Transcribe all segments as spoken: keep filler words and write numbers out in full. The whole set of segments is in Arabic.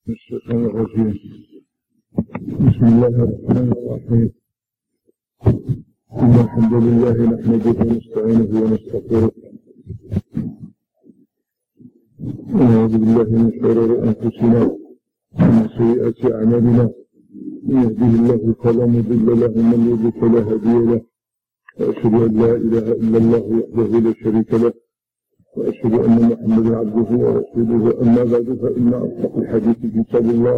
الشيطان الرجيم. بسم الله الرحمن الرحيم. إن الحمد لله نحمده ونستعينه ونستغفره ونعوذ بالله من شرور أنفسنا ومن سيئات أعمالنا. من يهده الله فلا مضل له ومن يضلل فلا هادي له، وأشهد أن لا إله إلا الله وحده لا شريك له، وأشهد أن محمدا عبده ورسوله. أما بعد، فإن أصدق الحديث كتاب الله،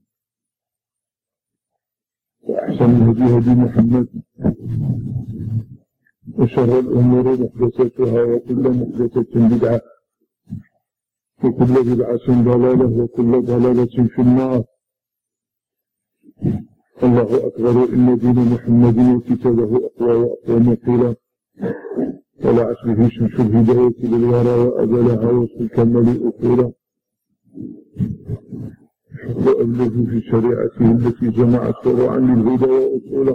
وأحسن الهدي هدي محمد، وشر الأمور محدثاتها، وكل محدثة بدعة، وكل بدعة ضلالة، وكل ضلالة في النار. الله أكبر. إن دين محمد وكتابه أقوى وأقوى قيلا، طلعت به شمس الهداية للورى وأبلها وسلك المليء قيلا، وأبلغ في شريعته التي جمعت فروعا للهدى وأصولا.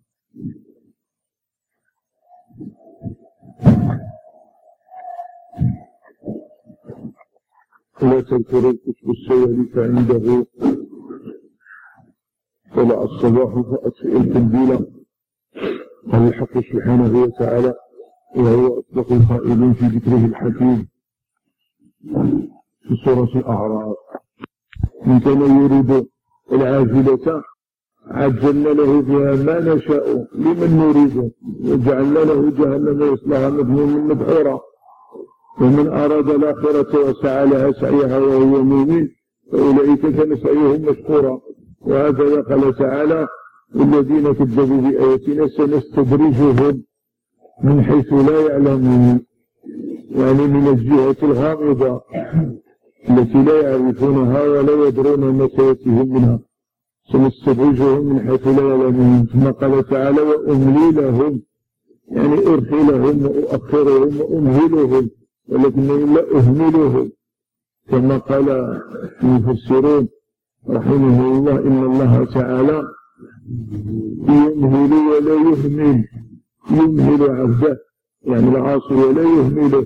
لا تذكر الكتب السيالك عنده طلع الصباح فأطفئ القنبلة. قال الحق سبحانه وتعالى: وهو أصدق القائلين في ذكره الحكيم في سورة الأعراف: من كان يريد العاجلة عجلنا له بها ما نشاء لمن نريد، وجعلنا له جهنم يصلاها مذموما مدحورا. ومن أراد الآخرة وسعى لها سعيها وهو مؤمن فأولئك كان سعيهم مشكورا. وهكذا قال تعالى: الذين كذبوا بآياتنا سنستدرجهم من حيث لا يعلمون، يعني من الجهة الغامضة التي لا يعرفونها ولا يدرون ما سيأتيهم منها. سنستدرجهم من حيث لا يعلمون. ثم قال تعالى: وأملي لهم، يعني أرخي لهم وأؤخرهم وأمهلهم، ولكنني لا أهملهم. كما قال المفسرون رحمه الله: إن الله تعالى يمهل ولا يهمل، يمهل عبده يعني العاصي ولا يهمله.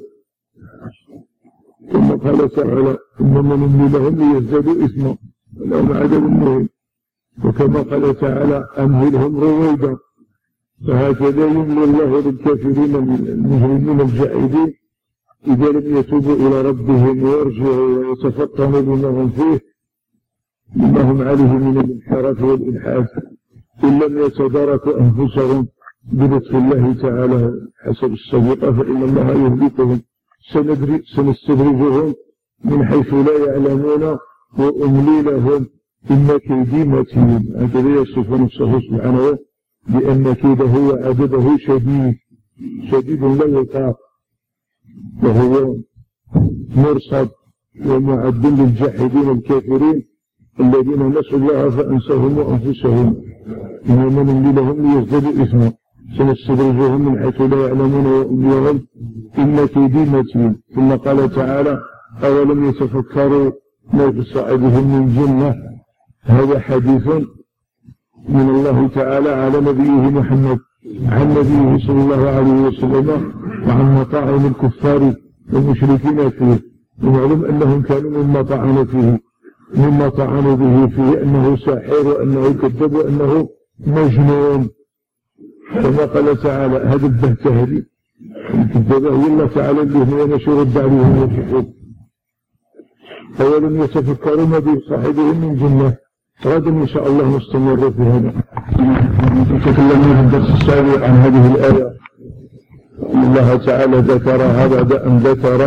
ثم قال تعالى: إنما نملي لهم ليزدادوا إثما ولهم عذاب مهين. وكما قال تعالى: أمهلهم رويدا. فهكذا يملي الله للكافرين المجرمين الجاحدين إذا لم يتوبوا إلى ربهم ويرجعوا ويتفطنوا بما هم فيه، بما هم عليه من الانحراف والإلحاد، إن لم يتداركوا أنفسهم بلطف الله تعالى حسب السابقة، فإن الله يهلكهم. سنستدرجهم من حيث لا يعلمون وأملي لهم إن كيدي متين. هكذا يصف نفسه سبحانه بأن كيده وعذابه شديد شديد لا يطاق، وهو مرصد ومعد للجاحدين الكافرين الذين نسوا الله فأنساهم وأنفسهم. إنما نملي لهم ليزدادوا إثما سنستدرجهم من حيث لا يعلمون وأملي لهم إن كيدي متين. ثم قال تعالى: أولم يتفكروا ما في صاحبهم من جنة. هذا حديث من الله تعالى على نبيه محمد عن نبيه صلى الله عليه وسلم وعن مطاعن الكفار والمشركين فيه. ومعلوم أنهم كانوا مما طعن فيه مما طعنوا به فيه أنه ساحر وأنه كذب وأنه مجنون. كما قال تعالى: هذا البهتة هذه الكذابة هي الله تعالى به ونشر الدعوة والشحوب. أولم يتفكروا ما بصاحبهم من جنة. غدا إن شاء الله نستمر في هذا. تكلمنا في الدرس السابق عن هذه الآية. الله تعالى ذكرها بعد أن ذكر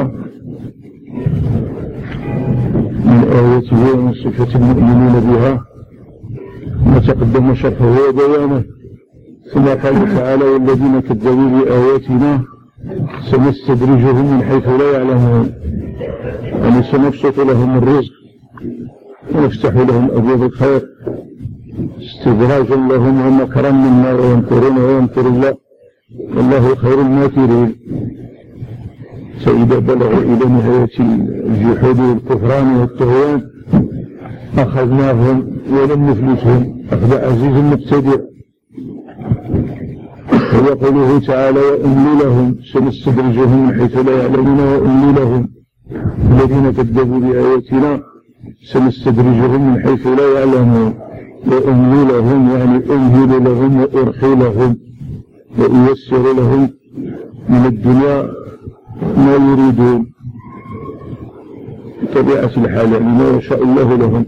من آياته ومن صفة المؤمنين بها ما تقدم شرحه وبيانه. ثم قال تعالى: والذين كذبوا بآياتنا سنستدرجهم من حيث لا يعلمون، يعني سنبسط لهم الرزق ونفتح لهم أبواب الخير استدراجا لهم ومكرا منا ويمكرون ويمكر الله والله خير الماكرين. فإذا بلغوا إلى نهاية الجحود والكفران والطغيان أخذناهم ولم نفلتهم أخذ عزيز مقتدر. ويقوله تعالى: وأملي لهم سنستدرجهم من حيث لا يعلمون وأملي لهم. الذين كذبوا بآياتنا سنستدرجهم من حيث لا يعلمون وأملي لهم يعني أمهل لهم وأرخي لهم وأيسر لهم من الدنيا ما يريدون بطبيعة الحال يعني ما يشاء الله لهم.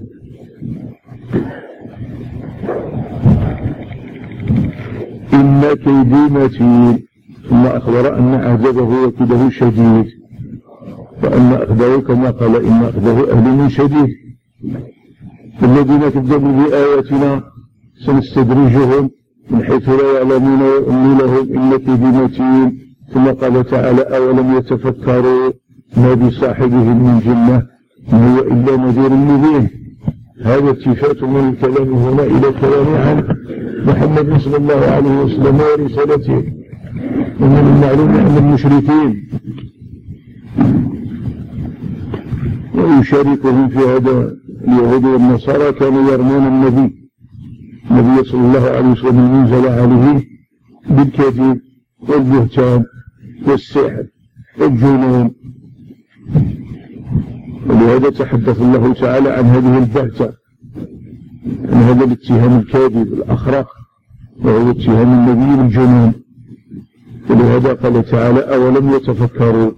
إن كيدي متين ثم أخبر أن عذابه وكيده شديد وأن أخذه كما قال إن أخذه أهل شديد. الذين كذبوا بآياتنا سنستدرجهم من حيث لا يعلمون وأملي لهم إن كيدي متين. ثم قال تعالى أولم يتفكروا ما بصاحبهم من جنة إن هو إلا نذير مبين. هذا التفات من الكلام هنا إلى الكلام عن محمد صلى الله عليه وسلم ورسالته. ومن المعلوم أن المشركين ويشاركهم في هذا اليهود والنصارى كانوا يرمون النبي النبي صلى الله عليه وسلم المنزل عليه بالكذب والبهتان والسحر والجنون. ولهذا تحدث الله تعالى عن هذه البهتة عن هذا الاتهام الكاذب الأخرق وهو اتهام النبي بالجنون. ولهذا قال تعالى أولم يتفكروا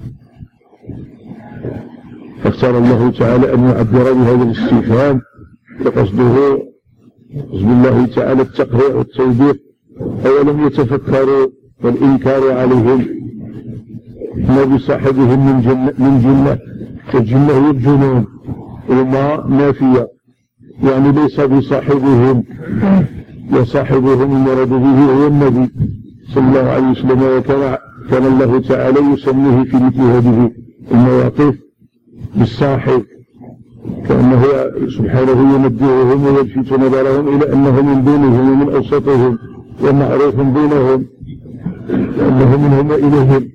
فاختار الله تعالى أن يعبر بهذا الاستفهام وقصده قصد الله تعالى التقريع والتوبيخ. أولم يتفكروا والإنكار عليهم ما بصاحبهم من جنة, من جنة الجنة هي الجنون وما نافية يعني ليس بصاحبهم وصاحبهم المراد به هو النبي صلى الله عليه وسلم. وكان كان الله تعالى يسميه في مثل هذه المواقف بالصاحب كأنه سبحانه ينبههم ويلفت نظرهم إلى أنه من دونهم ومن أوسطهم ومعروف بينهم وأنه منهم إليهم.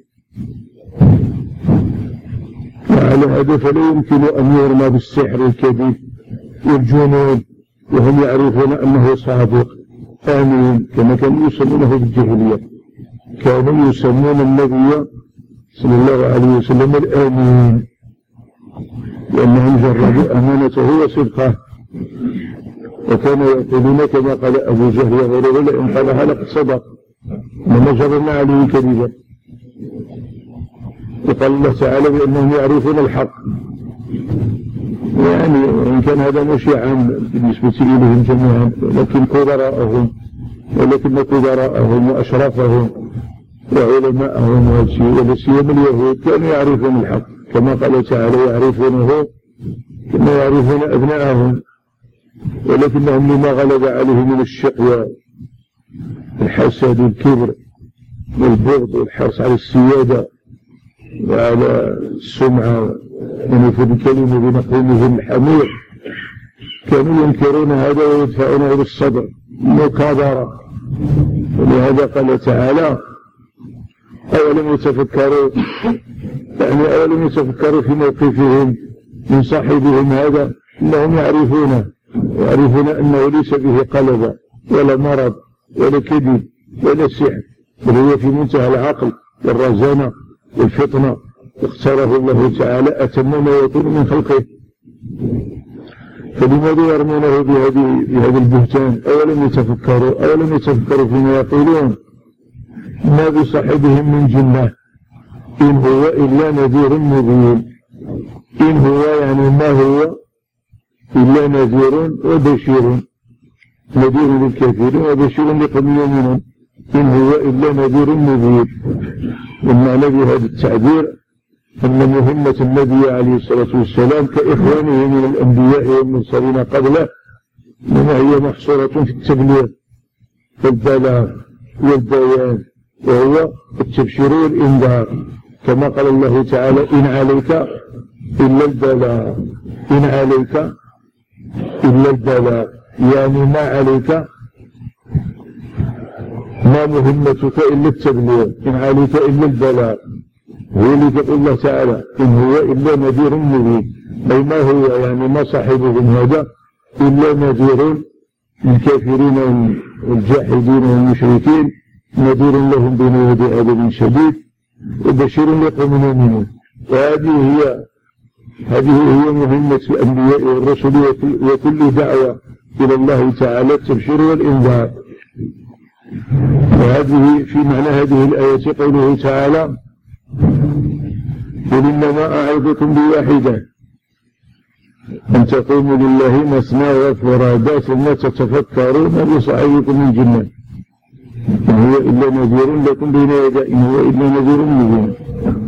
وعلى هذا فلا يمكن أن يرمى بالسحر والكذب والجنون وهم يعرفون أنه صادق آمين كما كانوا يسمونه بالجاهلية. كانوا يسمون النبي صلى الله عليه وسلم الآمين لأنهم جربوا أمانته وصدقه. وكانوا يقولون كما قال أبو جهل وغيره لئن قالها لقد صدق وما جربنا عليه كذبا. وقال الله تعالى بأنهم يعرفون الحق يعني وإن كان هذا مشيعا بالنسبة إليهم جميعا لكن كبراءهم ولكن كبراءهم وأشرافهم وعلماءهم ولا سيما اليهود كانوا يعرفون الحق كما قال تعالى يعرفونه كما يعرفون أبناءهم ولكنهم لما غلب عليه من الشقوى الحسد والكبر والبغض والحرص على السيادة وعلى السمعة ونفذ الكلمة بمقومهم الحمير كانوا ينكرون هذا ويدفعونه بالصبر مكابرة. ولهذا قال تعالى أولم يتفكروا يعني أولم يتفكروا في موقفهم من صاحبهم هذا إنهم يعرفونه يعرفون أنه ليس به قلب ولا مرض ولا كذب ولا سحر بل هو في منتهى العقل والرزانة والفطنة اختاره الله تعالى أتم ما يكون من خلقه. فلماذا يرمونه بهذه بهذا البهتان؟ أولم يتفكروا أولم يتفكروا فيما يقولون ما بصاحبهم من جنة إن هو إلا نذير مبين. إن هو يعني ما هو إلا نذير وبشير نذير للكافرين وبشير لقوم يؤمنون. إن هو إلا نذير مبين. والمعنى بهذا التعبير أن مهمة النبي عليه الصلاة والسلام كإخوانه من الأنبياء والمرسلين قبله إنما هي محصورة في التبليغ والبلاغ والبيان وهو التبشير والإنذار كما قال الله تعالى إن عليك إلا البلاغ إن عليك إلا البلاغ يعني ما عليك ما مهمتك إلا التبليغ إن عليك إلا البلاغ. هو اللي يقول الله تعالى إن هو إلا نذير مبين أي ما هو يعني ما صاحبهم هذا إلا نذير للكافرين والجاحدين والمشركين نذير لهم بين يدي عذاب شديد وبشير لقوم يؤمنون. وهذه هي هذه هي مهمة الأنبياء والرسل وكل دعوة إلى الله تعالى التبشير والإنذار. وهذه في معنى هذه الآية قوله تعالى قل إنما أعظكم بواحدة أن تقوموا لله مثنى وفرادى ثم تتفكروا ما بصاحبكم من جنة إن هو إلا نذير لكم بين يدي إن هو إلا نذير مبين.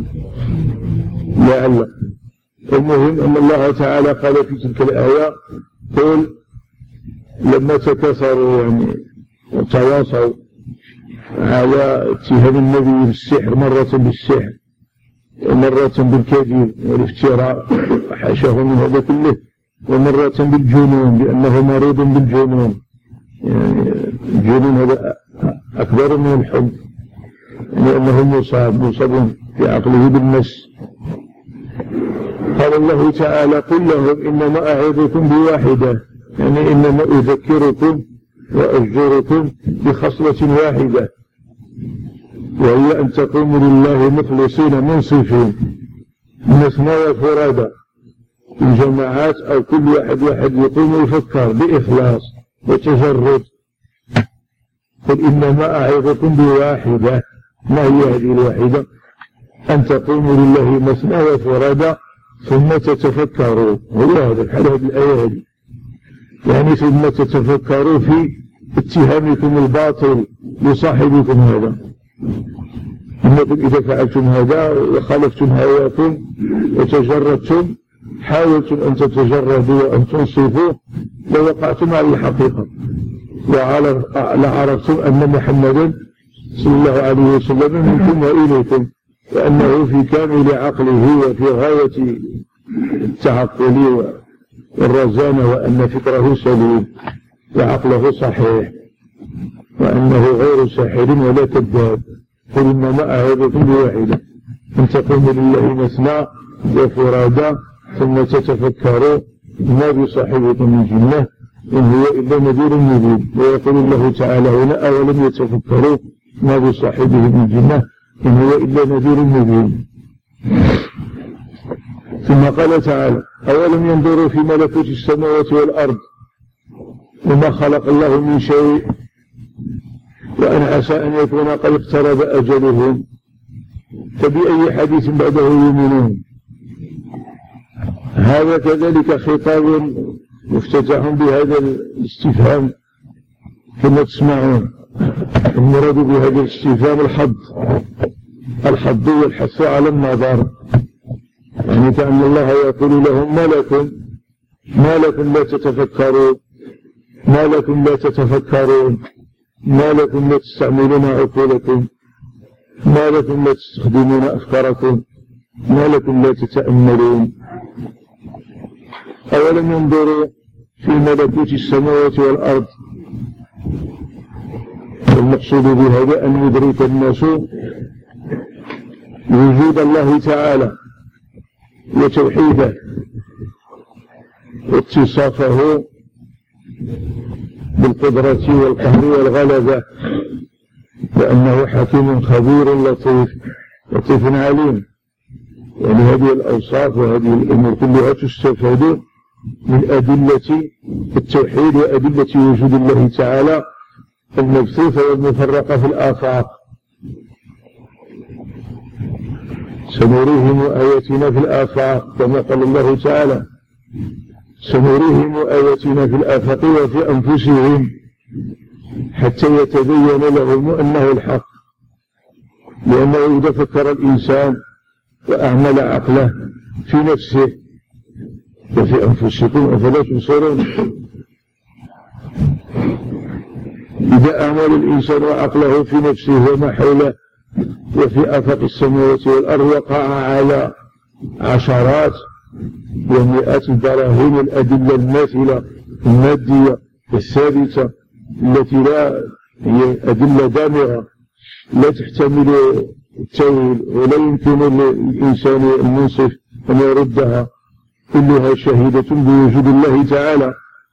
لعل المهم أن الله تعالى قال في تلك الآية قل لما تكسروا يعني وتواصوا على اتهام النبي بالسحر مرة بالسحر ومرة بالكذب والافتراء وحاشاه من هذا كله ومرة بالجنون لأنه مريض بالجنون يعني الجنون هذا أكبر من الحب لأنه مصاب مصاب في عقله بالمس. قال الله تعالى قل لهم إنما أعظكم بواحدة يعني إنما أذكركم وأجركم بخصلة واحدة وهي أن تقوموا لله مخلصين منصفين مثنى وفرادى الجماعات أو كل واحد واحد يقوم ويفكر بإخلاص وتجرد. قل إنما أعظكم بواحدة ما هي هذه الواحدة؟ أن تقوموا لله مثنى وفرادى ثم تتفكروا هو هذا الحال هذه الآية هذه يعني ثم تتفكروا في اتهامكم الباطل لصاحبكم هذا إنكم إذا فعلتم هذا وخالفتم هواكم وتجردتم حاولتم أن تتجردوا وأن تنصفوا لوقعتم على الحقيقة لعرفتم أن محمدا صلى الله عليه وسلم منكم وإليكم وأنه في كامل عقله وفي غاية التعقل والرزانة وأن فكره سليم وعقله صحيح وأنه غير ساحر ولا كذاب. قل إنما أعظكم بواحدة أن تقوموا لله مثنى وفرادى ثم تتفكروا ما بصاحبكم من جنة إن هو إلا نذير مبين. ويقول الله تعالى هنا أولم يتفكروا ما بصاحبه من جنة إن هو إلا نذير مبين. ثم قال تعالى أولم ينظروا في ملكوت السماوات والأرض وما خلق الله من شيء وأن عسى أن يكون قد اقترب أجلهم فبأي حديث بعده يؤمنون. هذا كذلك خطاب مفتتح بهذا الاستفهام كما تسمعون. المراد بهذا الاستفهام الحض الحض والحث على النظر يعني كأن الله يقول لهم ما لكم ما لكم لا تتفكرون ما لكم لا تتفكرون ما لكم لا تستعملون عقولكم ما لكم لا تستخدمون أفكاركم ما لكم لا تتأملون. أولم ينظروا في ملكوت السماوات والأرض المقصود بهذا أن يدرك الناس وجود الله تعالى وتوحيده واتصافه بالقدرة والقهر والغلبة وأنه حكيم خبير لطيف لطيف عليم. يعني هذه الأوصاف وهذه الأمور كلها تستفاد من أدلة التوحيد وأدلة وجود الله تعالى المبثوثة والمفرقة في الآفاق. سنريهم آياتنا في الآفاق كما قال الله تعالى سنريهم آياتنا في الآفاق وفي أنفسهم حتى يتبين لهم أنه الحق. لأنه إذا فكر الإنسان وأعمل عقله في نفسه وفي أنفسكم أفلا تبصرون. إذا أعمل الإنسان وعقله في نفسه وما حوله وفي آفاق السماوات والأرض وقع على عشرات ومئات البراهين الأدلة الماثلة المادية الثابتة التي لا هي أدلة دامغة لا تحتمل التأويل ولا يمكن للإنسان المنصف أن يردها كلها شهيدة بوجود الله تعالى.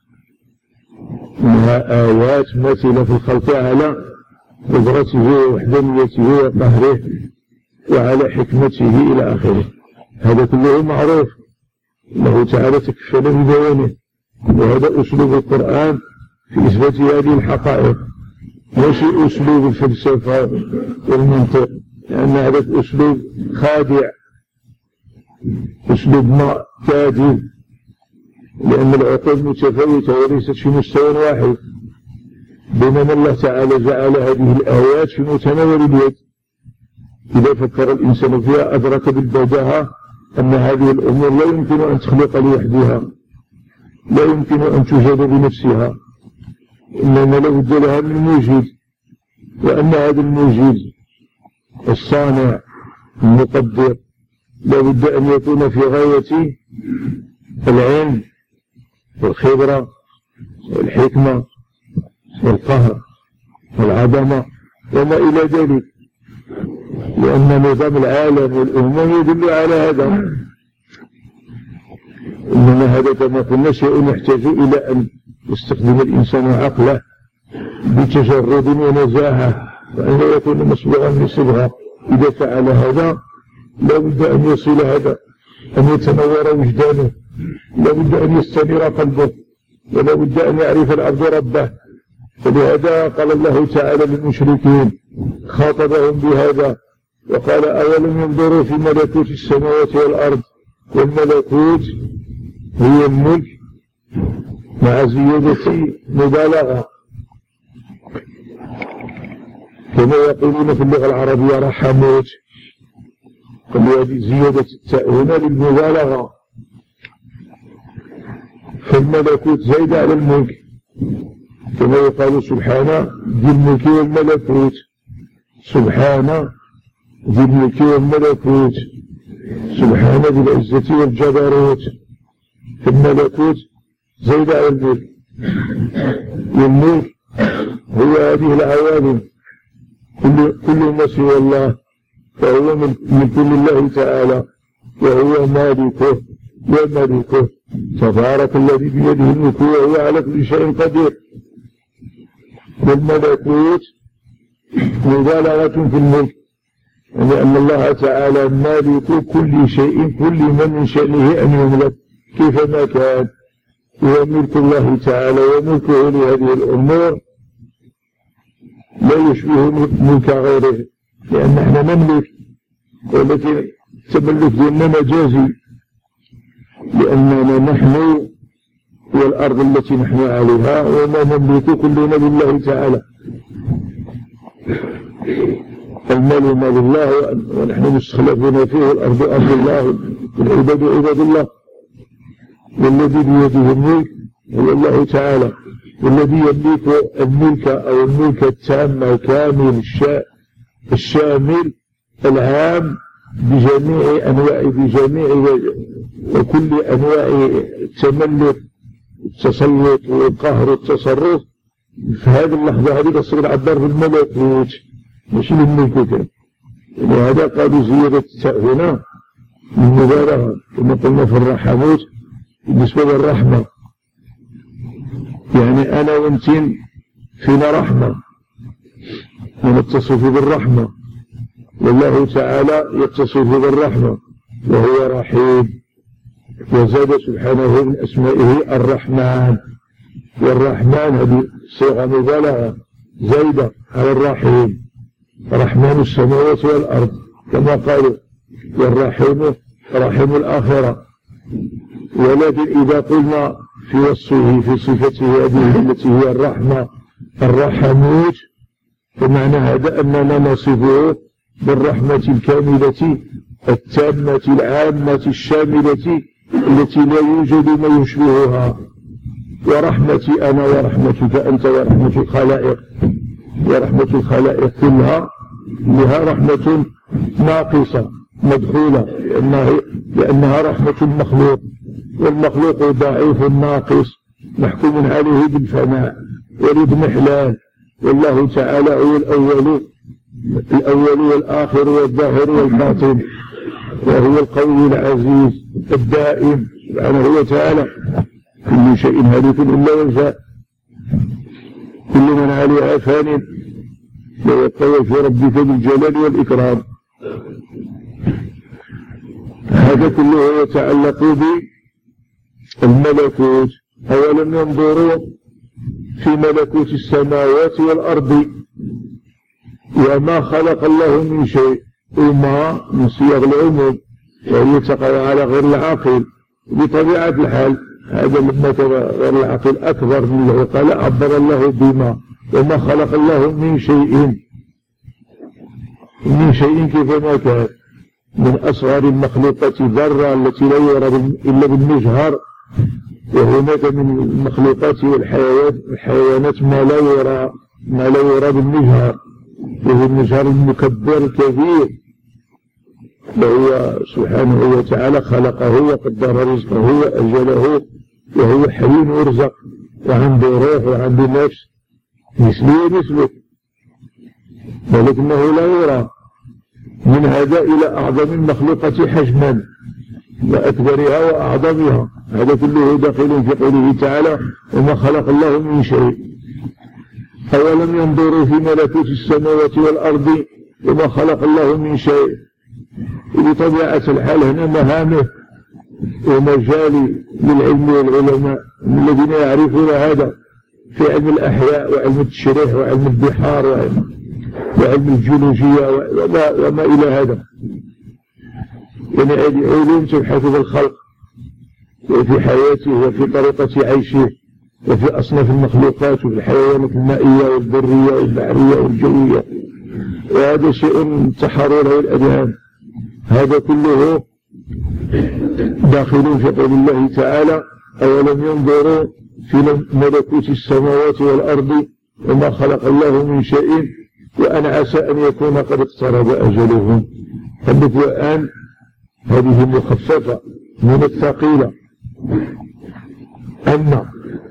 إنها آيات ماثلة في الخلق على قدرته ووحدانيته وقهره وعلى حكمته إلى آخره. هذا كله معروف الله تعالى تكفل ببيانه، وهذا أسلوب القرآن في إثبات هذه الحقائق، مش أسلوب الفلسفة والمنطق، لأن هذا أسلوب خادع، أسلوب كاذب، لأن العقول متفاوتة وليست في مستوى واحد، بينما الله تعالى جعل هذه الآيات في متناول اليد. إذا فكر الإنسان فيها أدرك بالبداهة أن هذه الأمور لا يمكن أن تخلق لوحدها، لا يمكن أن توجد بنفسها، إنما لابد لها من موجد، وأن هذا الموجد الصانع المقدر لابد أن يكون في غاية العلم والخبرة والحكمة والقهر والعظمة وما إلى ذلك، لأن نظام العالم والأمم يدل على هذا. إنما هذا كما قلنا شيء يحتاج إلى أن يستخدم الإنسان عقله بتجرد ونزاهة، وأن يكون مصبوغا بصبغة. إذا فعل هذا لا بد أن يصل هذا، أن يتنور وجدانه، لا بد أن يستنير قلبه، ولا بد أن يعرف العبد ربه. فلهذا قال الله تعالى للمشركين، خاطبهم بهذا وقال: أولم ينظروا في ملكوت السماوات والأرض، والملكوت هي الملك مع زيادة مبالغة، كما يقولون في اللغة العربية رحموت، هذه زيادة التاء هنا للمبالغة، فالملكوت زايد على الملك، كما يقال سبحانه ذي الملك والملكوت، سبحانه ذي الملك والملكوت، سبحانه ذي العزة والجبروت، فالملكوت زايد على الملك، والملك هو هذه العوالم، كل, كل ما سوى الله فهو من كل الله تعالى، وهو مالكه وملكه، تبارك الذي بيده الملك وهو على كل شيء قدير. والملكوت مبالغة في الملك، لأن الله تعالى مالك كل شيء، كل من من شأنه أن يملك كيفما كان، هو ملك الله تعالى، وملكه لهذه الأمور لا يشبه ملك غيره، لأن احنا نملك، ولكن التملك ديالنا مجازي، لأننا نحن والأرض التي نحن عليها وما نملك كلنا لله تعالى. المال مال الله ونحن مستخلفون فيه، والأرض أرض الله والعباد عباد الله، والذي بيده الملك هو الله تعالى، والذي يملك الملك أو الملك التام الكامل الشامل العام بجميع أنواع بجميع وكل أنواع التملك التسلط والقهر والتصرف. في هذه اللحظة هذه تصير العبار بالملكوت ماشي بالملك كان، ولهذا قالوا زيادة التاء هنا من مبالغة، كما قلنا في الرحمات بالنسبة للرحمة، يعني أنا وانتين فينا رحمة ونتصف بالرحمة، والله تعالى يتصف بالرحمة وهو رحيم. وزاد سبحانه من أسمائه الرحمن، والرحمن هذه صيغة مبالغة زايدة على الرحيم، رحمن السماوات والأرض كما قالوا، والرحيم رحيم الآخرة. ولكن إذا قلنا في وصفه في صفته هذه التي هي الرحمة الرحموت، فمعنى هذا أننا نصفه بالرحمة الكاملة التامة العامة الشاملة التي لا يوجد ما يشبهها. ورحمتي أنا ورحمتك أنت ورحمة الخلائق، ورحمة الخلائق كلها لها رحمة ناقصة مدخولة، لأنها, لأنها رحمة المخلوق، والمخلوق ضعيف ناقص محكوم عليه بالفناء والاضمحلال، والله تعالى هو الأول الأول والآخر والظاهر والباطن، وهو القوي العزيز الدائم سبحانه وتعالى. كل شيء هالك إلا وجهه، كل من عليها فان، ويبقى وجه ربك بالجلال والإكرام. هذا كله يتعلق الملكوت. أولم ينظروا في ملكوت السماوات والأرض وما خلق الله من شيء، وما من صيغ العموم وهي تقع على غير العاقل بطبيعة الحال. هذا لما غير العاقل أكبر من العقل عبر الله بما وما خلق الله من شيء، من شيء كيفما كان، من أصغر المخلوقات ذرة التي لا يرى إلا بالمجهر، وهناك من المخلوقات والحيوانات الحيوانات ما لا يرى ما لا يرى بالمجهر، وهو المجهر المكبر الكبير، وهو سبحانه وتعالى خلقه وقدر رزقه وأجله، وهو حي ورزق وعنده روح وعنده نفس مثله مثله، ولكنه لا يرى. من هذا إلى أعظم المخلوقات حجما وأكبرها وأعظمها، هذا كله داخل في قوله تعالى وما خلق الله من شيء. أولم ينظروا في ملكوت السماوات والأرض وما خلق الله من شيء. بطبيعة الحال هنا مهامه ومجال للعلم والعلماء الذين يعرفون هذا في علم الأحياء وعلم التشريح وعلم البحار وعلم, وعلم الجيولوجيا وما, وما إلى هذا، يعني علوم تبحث في الخلق وفي حياته وفي طريقة عيشه وفي أصناف المخلوقات وفي الحيوانات المائية والبرية والبحرية والجوية، وهذا شيء تحرره الأذهان. هذا كله داخل في قول الله تعالى أولم ينظروا في ملكوت السماوات والأرض وما خلق الله من شيء وأن عسى أن يكون قد اقترب أجلهم. الآن هذه مخففة من الثقيلة، أن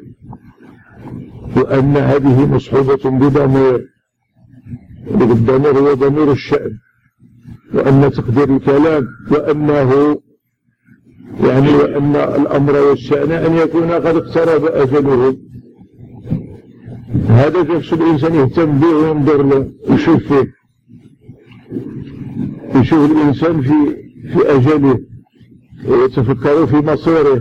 وأن هذه مصحوبة بضمير، الضمير هو ضمير الشأن، وأن تقدير الكلام وأنه يعني وأن الأمر والشأن أن يكون قد اقترب أجلهم. هذا جفس الإنسان يهتم به وينظر له يشوف فيه، يشوف الإنسان في في أجله ويتفكر في مصيره.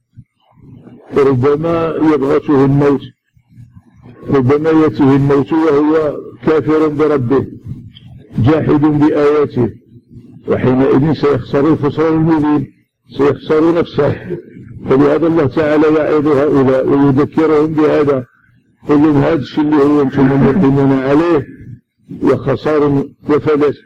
ربما يبغته الموت، ربما يأتيه الموت وهو كافر بربه جاحد بآياته، وحينئذ سيخسر الخسران المبين، سيخسر نفسه. فلهذا الله تعالى يعظ هؤلاء ويذكرهم بهذا، قل لهم هذا الشيء اللي هو أنتم مقيمون عليه وخسار وفلس،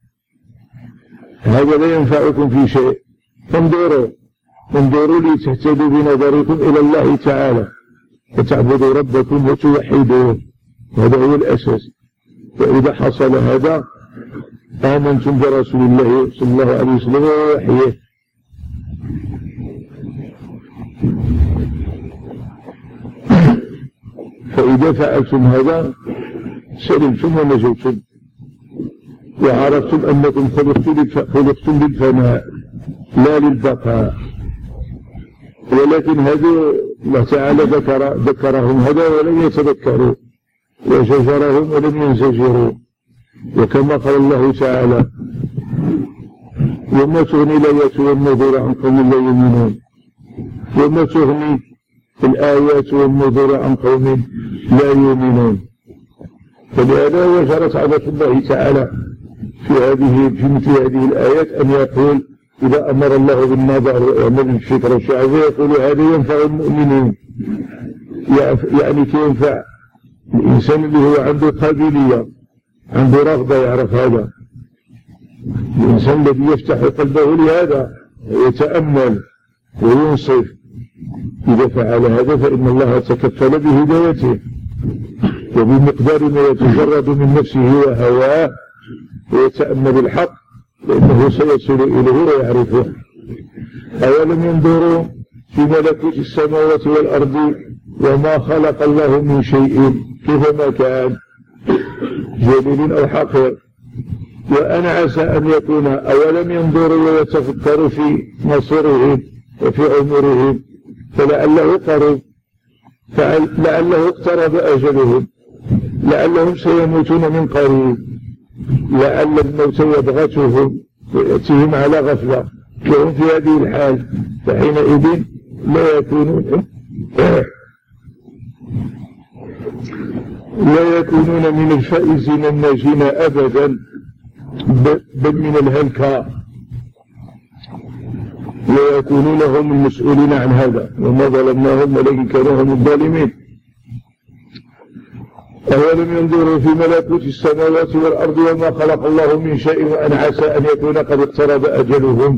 هذا لا ينفعكم في شيء. فانظروا انظروا لي تهتدوا بنظركم إلى الله تعالى وتعبدوا ربكم وتوحدوه، هذا هو الأساس. وإذا حصل هذا آمنتم برسول الله صلى الله عليه وسلم ووحيه. فإذا فعلتم هذا سلمتم ونجوتم، وعرفتم أنكم خلقتم للفناء لا للبقاء. ولكن هذا الله تعالى ذكر ذكرهم هذا ولم يتذكروا، وزجرهم ولم ينزجروا. وكما قال الله تعالى وما تغني الآيات والنذر عن قوم لا يؤمنون، وما تغني الآيات والنذر عن قوم لا يؤمنون. فلهذا وجرت عادة الله تعالى في هذه في مثل هذه الآيات أن يقول إذا أمر الله بالنظر ويعمل الفكر الشعبي يقول هذا ينفع المؤمنين، يعني كينفع الإنسان اللي هو عنده قابلية عنده رغبة يعرف هذا، الإنسان الذي يفتح قلبه لهذا ويتأمل وينصف، إذا فعل هذا فإن الله تكفل بهدايته وبمقدار ما يتجرد من نفسه وهواه ويتأمل الحق لأنه سيصل إليه ويعرفه. أولم ينظروا في ملكوت السماوات والأرض وما خلق الله من شيء كيفما كان جليل أو حقير، وأن عسى أن يكون أولم ينظروا ويتفكروا في مصيرهم وفي عمرهم فلعله قرب، فلعله اقترب أجلهم، لعلهم سيموتون من قريب، لعل الموت يبغتهم ويأتيهم على غفلة وهم في هذه الحال، فحينئذ لا يكونون لا يكونون من الفائزين الناجين أبدا، بل من الهلكة، لا يكونون هم المسؤولين عن هذا، وما ظلمناهم ولكن كانوا هم الظالمين. أولم ينظروا في ملكوت السماوات والأرض وما خلق الله من شيء وأن عسى أن يكون قد اقترب أجلهم،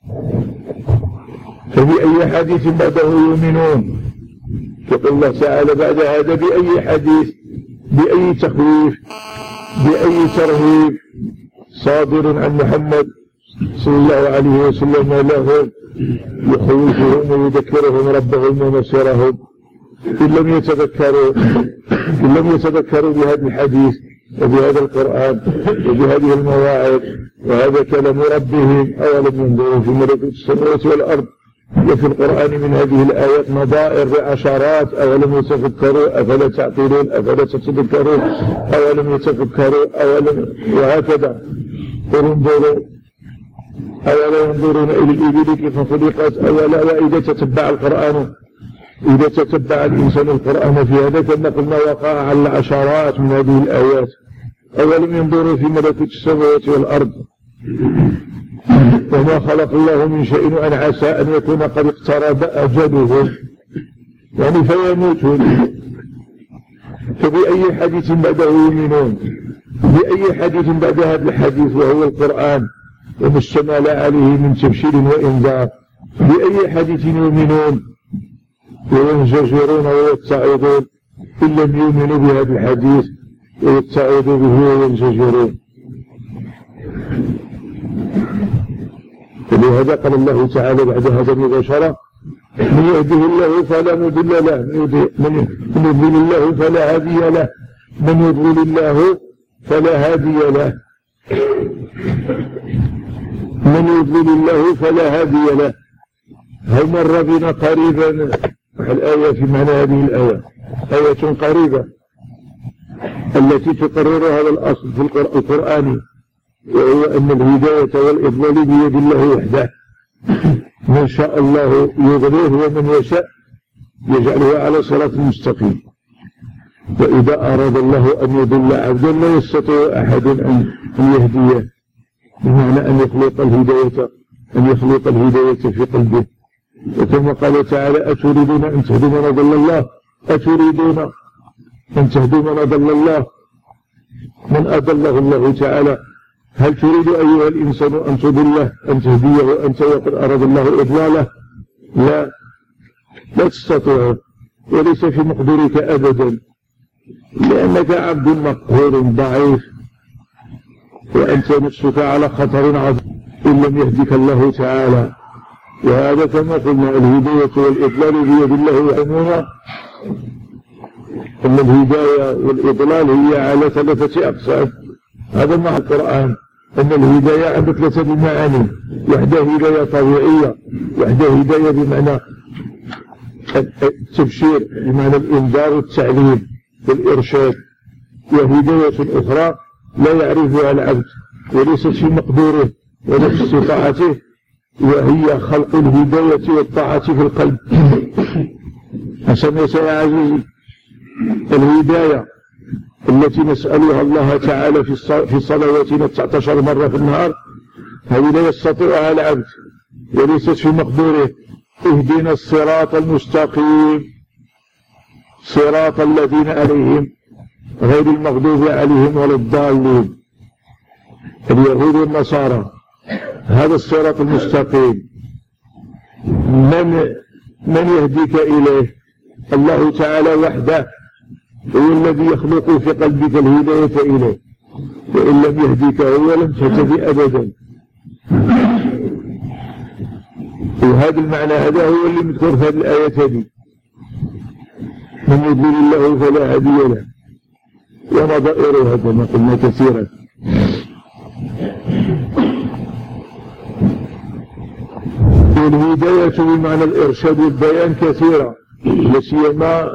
فبأي حديث بعده يؤمنون؟ يقول الله تعالى بعد هذا بأي حديث، بأي تخويف، بأي ترهيب صادر عن محمد صلى الله عليه وسلم لهم يخوفهم ويذكرهم ربهم ومصيرهم، إن لم يتذكروا إن لم يتذكروا بهذا الحديث وبهذا القرآن وبهذه المواعظ وهذا كلام ربهم. أولم ينظروا في ملكوت السماوات والأرض، وفي القرآن من هذه الآيات نظائر بعشرات. أولم يتفكروا أفلا تعقلون أفلا تتذكرون أولم يتفكروا أولم، وهكذا. انظروا أولا ينظرون إلى الإبل كيف خلقت أولا. وإذا تتبع القرآن إذا تتبع الإنسان القرآن في هذا كما قلنا وقع على عشرات من هذه الآيات. أولم ينظروا في ملكوت السماوات والأرض وما خلق الله من شيء وأن عسى أن يكون قد اقترب أجلهم، يعني فيموتون. فبأي حديث بعده يؤمنون؟ بأي حديث بعد هذا الحديث وهو القرآن وما اشتمل عليه من تبشير وإنذار؟ بأي حديث يؤمنون وينزجرون ويتعظون إن لم يؤمنوا بهذا الحديث ويتعظوا به وينزجرون؟ ولهذا قال الله تعالى بعد هذا مباشرة: من يهده الله فلا مضل له، من يضلل الله فلا هادي له، من يضلل الله فلا هادي له، من يضلل الله فلا هادي له. هل مر بنا قريبا الآية في معنى هذه الآية، آية قريبة التي تقرر هذا الأصل في القرآن، وهو أن الهداية والإضلال بيد الله وحده، من شاء الله يضلله ومن يشاء يجعله على صراط مستقيم. وإذا أراد الله أن يضل عبدا لا يستطيع أحد أن يهديه، بمعنى أن يخلق الهداية أن يخلق الهداية في قلبه. وكما قال تعالى: أتريدون أن تهدوا من أضل الله؟ أتريدون أن تهدوا من أضل الله؟ من أضله الله تعالى. هل تريد أيها الإنسان أن تضله أن تهديه أنت وقد أراد الله إضلاله؟ لا، لا تستطيع، وليس في مقدورك أبدا، لأنك عبد مقهور ضعيف، وأنت نفسك على خطر عظيم إن لم يهدك الله تعالى. وهذا كما قلنا الهداية والإضلال بيد الله عموما، أن الهداية والإضلال هي على ثلاثة أقسام. هذا مع القرآن، أن الهداية عند ثلاثة معاني: وحده هداية طبيعية، وحده هداية بمعنى التبشير بمعنى الإنذار والتعليم والإرشاد، وهداية أخرى لا يعرفها العبد وليست في مقدوره ولا في استطاعته، وهي خلق الهداية والطاعة في القلب. أسمى يا عزيزي الهداية التي نسألها الله تعالى في صلواتنا تسعة عشر مرة في النهار، هذه لا يستطيعها العبد وليست في مقدوره. اهدنا الصراط المستقيم صراط الذين عليهم غير المغضوب عليهم ولا الضالين، اليهود والنصارى. هذا الصراط المستقيم من من يهديك إليه؟ الله تعالى وحده هو الذي يخلق في قلبك الهداية إليه، وإن لم يهديك هو لم تهتدي أبدا. وهذا المعنى هذا هو اللي مذكور في هذه الآية هذه: من يضلل الله فلا هادي له، ونظائرها كما قلنا كثيرا. والهداية بمعنى الإرشاد والبيان كثيرة، لا سيما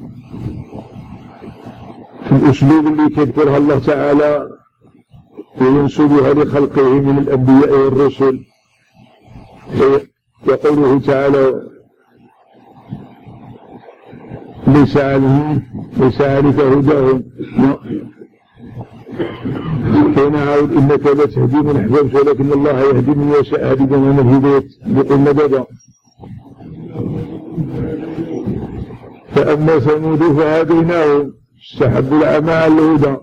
في الأسلوب اللي يذكرها الله تعالى وينسبها لخلقه من الأنبياء والرسل. وقوله تعالى: ليس عليهم ليس عليك هداهم حين عاود إنك لا تهدي من أحببت ولكن الله يهدي من يشاء هدي من الهداية بقل مددا. فأما ثمود فهديناهم استحبوا العمى على الهدى.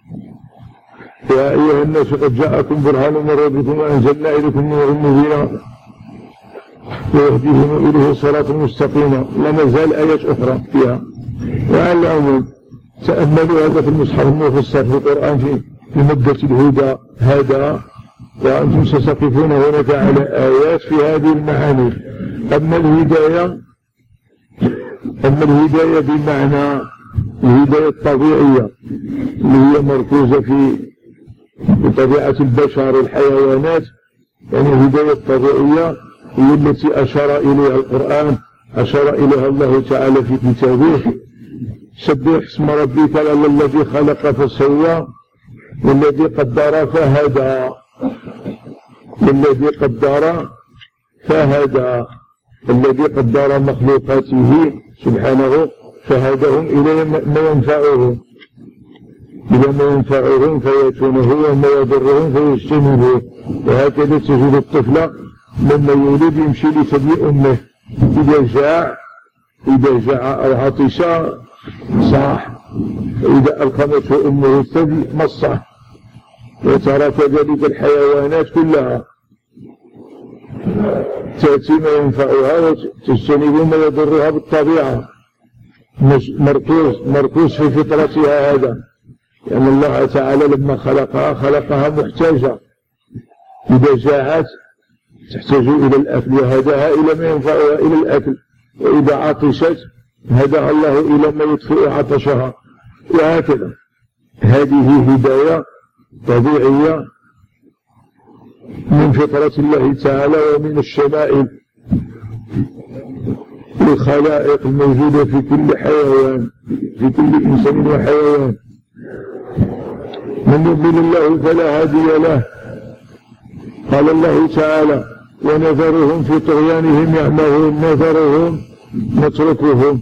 يا أيها الناس قد جاءكم برهان من ربكم وأنزلنا إليكم نورا مبينا ويهديهم إليه صراط مستقيما. لما زال آيات أخرى فيها. وعلى العموم تأملوا هذا في المصحف المفسر في القرآن في مدة الهدى هذا، وأنتم ستقفون هناك على آيات في هذه المعاني. أما الهداية أما الهداية بمعنى الهداية الطبيعية اللي هي مركوزة في بطبيعة البشر والحيوانات، يعني الهداية الطبيعية هي التي أشار إليها القرآن، أشار إليها الله تعالى في كتابه: سبح اسم ربك الذي خلق فسوى والذي قدر فهدى والذي قدر فهدى الذي قدر مخلوقاته سبحانه فهدهم إلى ما ينفعهم إلى ما ينفعهم فيأتونه وما يضرهم فيجتنبوه. وهكذا تجد الطفل لما يولد يمشي لثدي أمه، إذا جاع إذا جاع أو عطش صاح، فإذا ألقمته أمه الثدي مصه. وترى كذلك الحيوانات كلها تأتي ما ينفعها وتجتنب ما يضرها بالطبيعة، مركوز مركوز في فطرتها هذا، لأن يعني الله تعالى لما خلقها خلقها محتاجة، إذا جاعت تحتاج إلى الأكل وهداها إلى ما ينفعها إلى الأكل، وإذا عطشت هداها الله إلى ما يطفئ عطشها، وهكذا. هذه هداية طبيعية من فطرة الله تعالى ومن الشمائل الخلائق الموجودة في كل حيوان، في كل إنسان وحيوان. من يضلل الله فلا هادي له. قال الله تعالى: ونذرهم في طغيانهم يعمهون، نذرهم نتركهم.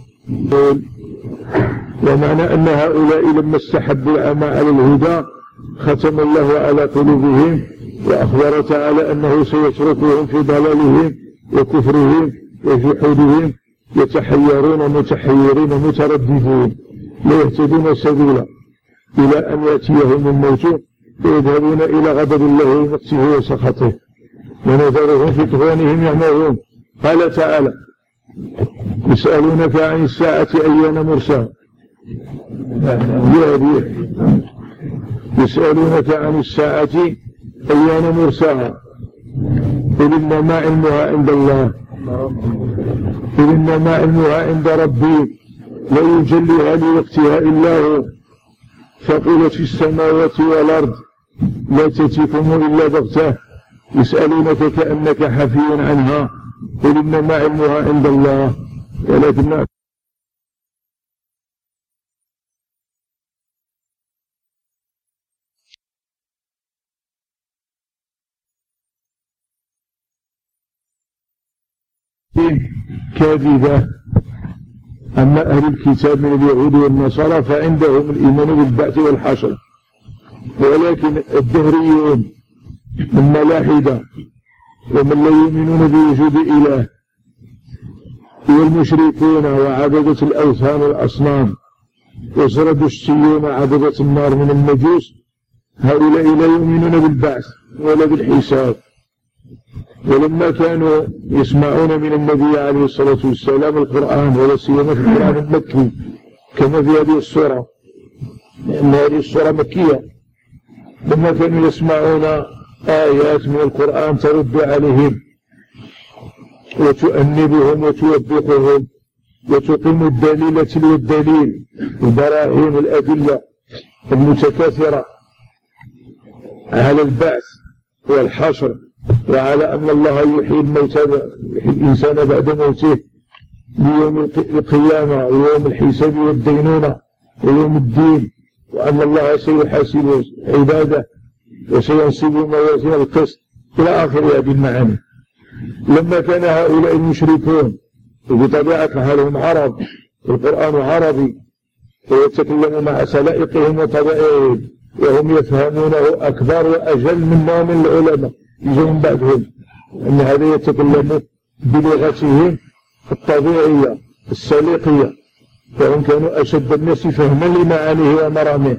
ومعنى أن هؤلاء لما استحبوا العمى على الهدى ختم الله على قلوبهم، وأخبر تعالى أنه سيتركهم في ضلالهم وكفرهم وجحودهم، يتحيرون متحيرين مترددين لا يهتدون سبيلا إلى أن يأتيهم الموت فيذهبون إلى غضب الله ومقته وسخطه. ونذرهم في طغيانهم يعمهون. قال تعالى: يسألونك عن الساعة أيان مرساها. يسألونك عن الساعة أيان مرساها قل إنما علمها عند الله قل إنما علمها عند ربي لا يجليها لوقتها إلا هو ثقلت في السماوات والأرض لا تأتيكم إلا بغتة يسألونك كأنك حفي عنها قل إنما علمها عند الله ولكن كاذبة. أما أهل الكتاب من اليهود والنصارى فعندهم الإيمان بالبعث والحشر، ولكن الدهريون الملاحدة ومن لا يؤمنون بوجود إله والمشركون وعبدة الأوثان والأصنام وزردشتيون عبدة النار من المجوس، هؤلاء لا يؤمنون بالبعث ولا بالحساب. ولما كانوا يسمعون من النبي عليه الصلاة والسلام القرآن ولا سيما في القرآن المكي كما في هذه السورة، لأن هذه السورة مكية، لما كانوا يسمعون آيات من القرآن ترد عليهم وتؤنبهم وتوبخهم وتقيم الدليل تلو الدليل البراهين والأدلة المتكاثرة على البعث والحشر وعلى أن الله يحيي الموتى يحيي الإنسان بعد موته ليوم القيامة ويوم الحساب والدينونة ويوم الدين، وأن الله سيحاسب عباده وسينصب موازين القسط إلى آخر هذه المعاني. لما كان هؤلاء المشركون وبطبيعة حالهم عرب القرآن عربي ويتكلم مع سلائقهم وطبائعهم وهم يفهمونه أكبر وأجل منا من العلماء يجون بعدهم، أن هذا يتكلم بلغتهم الطبيعية السليقية، فهم كانوا أشد الناس فهما لمعانيه ومراميه.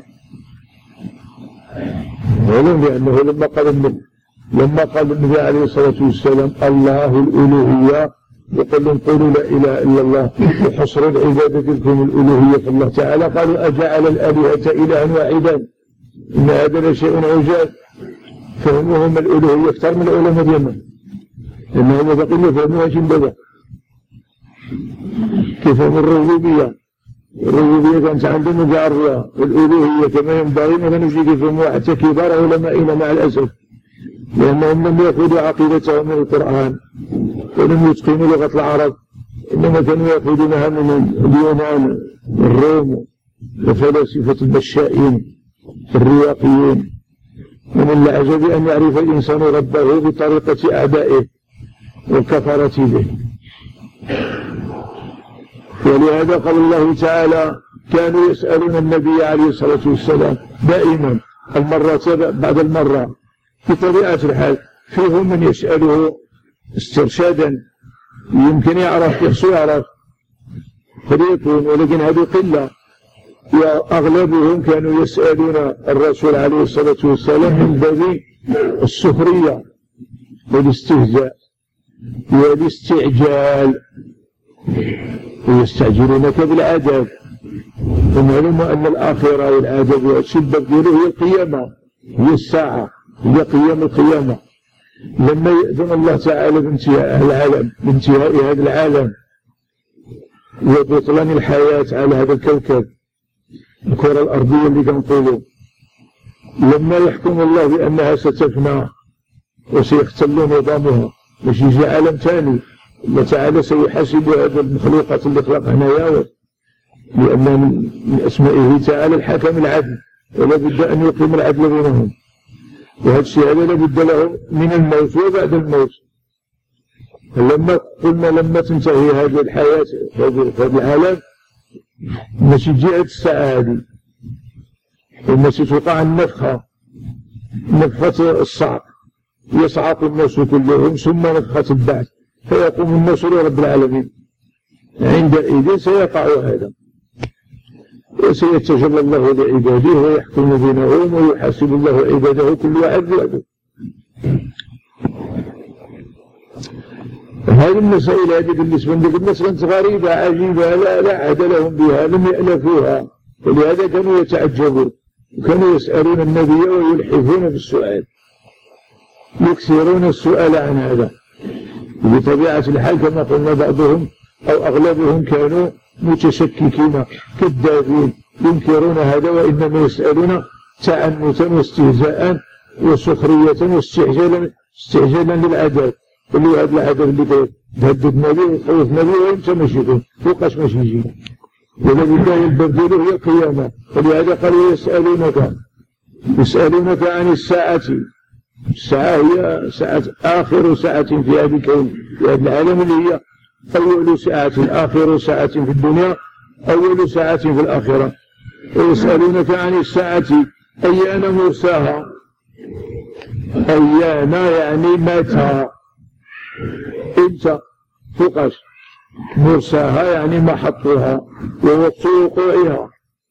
ولم لأنه لما قال النبي لما قال النبي عليه الصلاة والسلام الله الألوهية وقال لهم قولوا لا إله إلا الله وحصر العبادة لكم الألوهية في الله تعالى، قالوا أجعل الآلهة إلها واحدا إن هذا لشيء عجاب. فهموهم الألوهية أكثر من العلماء اليمن، لأنهم بقين يفهموها جنبها. كيف هم الربوبية الربوبية كانت عندهم مجارية، والألوهية كما ينبغي ما كانوا يفهموها حتى كبار علمائنا مع الأسف، لأنهم لم يأخذوا عقيدتهم من القرآن ولم يتقنوا لغة العرب، إنما كانوا يأخذونها من اليونان والروم وفلاسفة المشائين الرياقيين. ومن العجب أن يعرف الإنسان ربه بطريقة أعدائه والكفرة به. ولهذا قال الله تعالى كانوا يسألون النبي عليه الصلاة والسلام دائما المرة بعد المرة بطبيعة الحال. فيهم من يسأله استرشادا يمكن يعرف يحصل يعرف فليكون، ولكن هذه قلة. وأغلبهم كانوا يسألون الرسول عليه الصلاة والسلام من باب السخرية والاستهزاء والاستعجال، ويستعجلونك بالعذاب. ومعلوم أن الآخرة والعذاب والسبب دياله هي القيامة، هي الساعة، هي قيام القيامة. لما يأذن الله تعالى بانتهاء العالم بانتهاء هذا العالم وبطلان الحياة على هذا الكوكب الكرة الأرضية اللي كنقولوا، لما يحكم الله بأنها ستفنى وسيختل نظامها باش يجي عالم ثاني، الله تعالى سيحاسب هذه المخلوقات اللي خلقنا ياوه، لأن من أسمائه تعالى الحكم العدل، ولا بد أن يقيم العدل بينهم. وهذا الشيء هذا لابد له من الموت وبعد الموت. لما قلنا لما تنتهي هذه الحياة في هذا العالم ماشي جاءت الساعة هذه، وماشي توقع النفخة نفخة الصعق يصعق الناس كلهم ثم نفخة البعث فيقوم الناس لرب العالمين. عندئذ سيقع هذا وسيتجلى الله لعباده ويحكم بينهم ويحاسب الله عباده كل واحد بوحده. هذه المسائل هذه بالنسبة للناس كانت غريبة عجيبة لا لا عهد لهم بها، لم يألفوها، ولهذا كانوا يتعجبون وكانوا يسألون النبي ويلحفون بالسؤال، يكثرون السؤال عن هذا. وبطبيعة الحال كما قلنا بعضهم أو أغلبهم كانوا متشككين كذابين ينكرون هذا، وإنما يسألون تعنتا واستهزاء وسخرية واستعجالا استعجالا للعذاب. اللي هذا العذاب اللي تهددنا به وخوفنا به وانت ماشي فيه فوقاش ماشي يجي، والذي كان البديل هي القيامة. ولهذا قالوا يسألونك يسألونك عن الساعة. الساعة هي ساعة آخر ساعة في هذا الكون في هذا العالم، اللي هي أول ساعة آخر ساعة في الدنيا أول ساعة في الآخرة. ويسألونك عن الساعة أيان مرساها. أيان يعني متى إمتى فوقاش، مرساها يعني محطها ووقت وقوعها،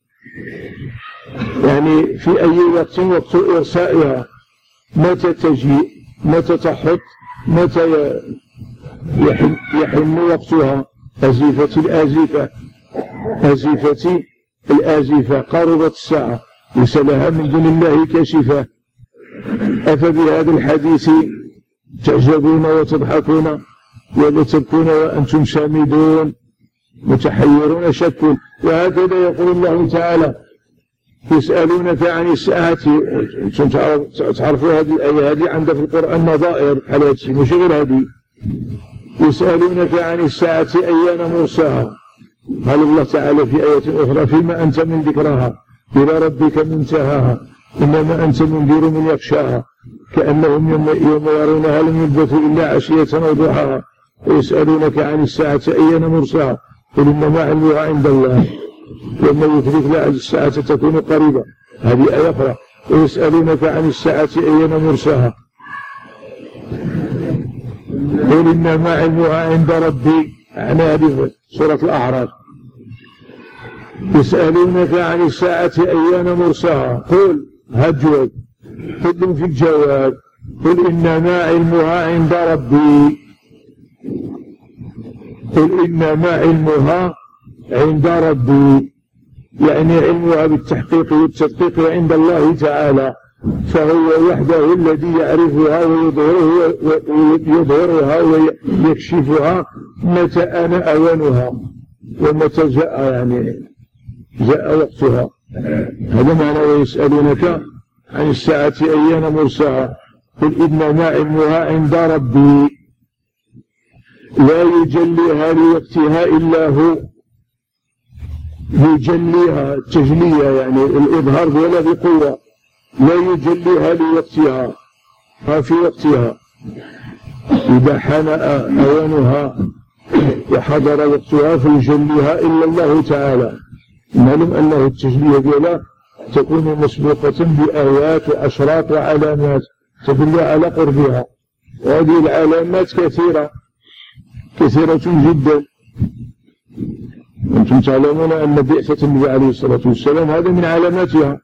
يعني في أي وقت وقت إرسائها، متى تجيء متى تحط متى يحن, يحن وقتها. أزيفة الآزفة أزيفة الآزفة قربت الساعة ليس لها من دون الله كاشفة. أفبهذا الحديث تعجبون وتضحكون وتبكون وأنتم سامدون متحيرون شكون. وهكذا يقول الله تعالى يسألونك عن الساعة. تعرفوا هذه الآية هذه عندها في القرآن نظائر حالاتي مش غير هذه. يسألونك عن الساعة أيان مرساها. قال الله تعالى في آية أخرى فيما أنت من ذكرها إلى ربك منتهاها إنما أنت منذر من يخشاها كأنهم يوم, يوم يرونها لم يلبثوا إلا عشية أو ضحاها. ويسألونك عن الساعة أيان مرساها قل إنما علمها عند الله وما يدرك لعل الساعة تكون قريبة. هذه آية أخرى. ويسألونك عن الساعة أيان مرساها قل إنما علمها عند ربي. عن هذه سورة الأعراف. يسألونك عن الساعة أيان مرساها قل هجوب قدم في الجواب قل إنما علمها عند ربي. قل إنما علمها عند ربي يعني علمها بالتحقيق والتدقيق عند الله تعالى، فهو وحده الذي يعرفها ويظهرها ويكشفها متى آن أوانها ومتى جاء يعني جاء وقتها. هذا معنى ويسألونك عن الساعة أيان مرساها قل إنما علمها عند ربي لا يجليها لوقتها إلا هو. يجليها التجلية يعني الإظهار ولا بقوة. لا يجليها لوقتها ما في وقتها. إذا حان أوانها وحضر وقتها فيجليها إلا الله تعالى. معلوم أنه التجلية بلا تكون مسبوقة بآيات وأشراط وعلامات تدل على قربها، وهذه العلامات كثيرة كثيرة جدا. أنتم تعلمون أن بعثة النبي عليه الصلاة والسلام هذا من علاماتها.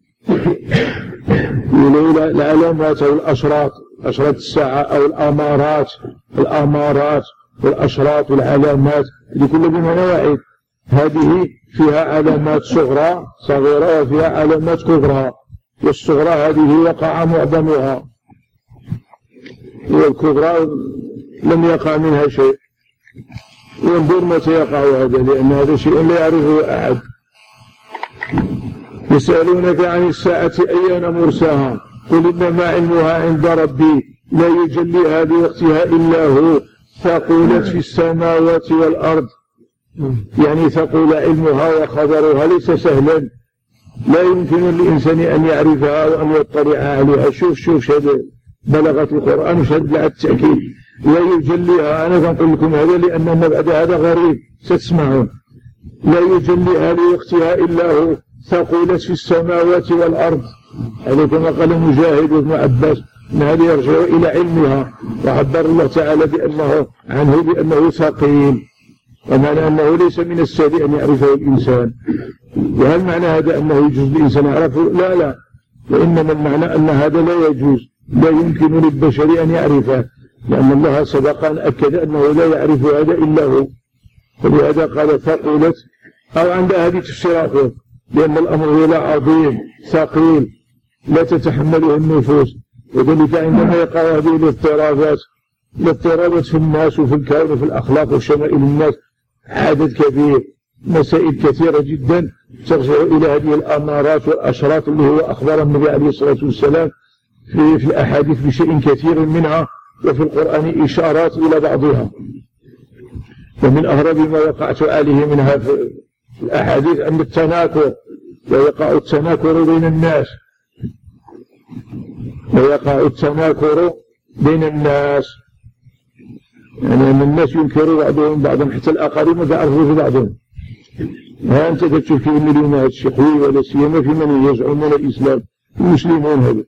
العلامات أو الأشراط، أشراط الساعة أو الأمارات، الأمارات والأشراط والعلامات لكل منها نواعي. هذه فيها علامات صغرى صغيرة وفيها علامات كبرى، والصغرى هذه وقع معظمها والكبرى لم يقع منها شيء. وانظر متى يقع هذا لأن هذا شيء لا يعرفه أحد. يسألونك عن الساعة أيان مرساها قل إنما علمها عند ربي لا يجليها لوقتها إلا هو ثقلت في السماوات والأرض. يعني ثقل علمها وخبرها ليس سهلا، لا يمكن للإنسان أن يعرفها وأن يطلع عليها. شوف شوف شهد بلغت القرآن وشهد على التأكيد. لا يجليها، أنا أقول لكم هذا لأن ما بعد هذا غريب ستسمعون. لا يجليها لوقتها إلا هو ثقلت في السماوات والأرض. هذا كما قال مجاهد وابن عباس أن هذا يرجع إلى علمها، وعبر الله تعالى بأنه عنه بأنه ثقيل، ومعنى أنه ليس من السهل أن يعرفه الإنسان. وهل معنى هذا أنه يجوز للإنسان يعرفه؟ لا لا، وإنما المعنى أن هذا لا يجوز، لا يمكن للبشر أن يعرفه، لأن الله سبق أن أكد أنه لا يعرف هذا إلا هو. فلهذا قال ثقلت، أو عند هذه تفسيراته، لأن الأمر لا عظيم ثقيل لا تتحمله النفوس. وذلك عندما يقع هذه الاضطرابات الاضطرابات في الناس وفي الكون وفي الأخلاق وشمائل الناس عدد كبير، مسائل كثيرة جدا ترجع إلى هذه الأمارات والأشراط اللي هو أخبر النبي عليه الصلاة والسلام في, في الأحاديث بشيء كثير منها، وفي القرآن إشارات إلى بعضها. ومن أغرب ما وقعت عليه منها في الأحاديث أن التناكر، ويقع التناكر بين الناس ويقع التناكر بين الناس يعني أن الناس ينكروا بعضهم بعضهم حتى الآخرين ما يعرفوا في بعضهم. ها أنت تشوف في مليون هذا الشيء ولا سيما في من يزعمون الإسلام المسلمون. هذا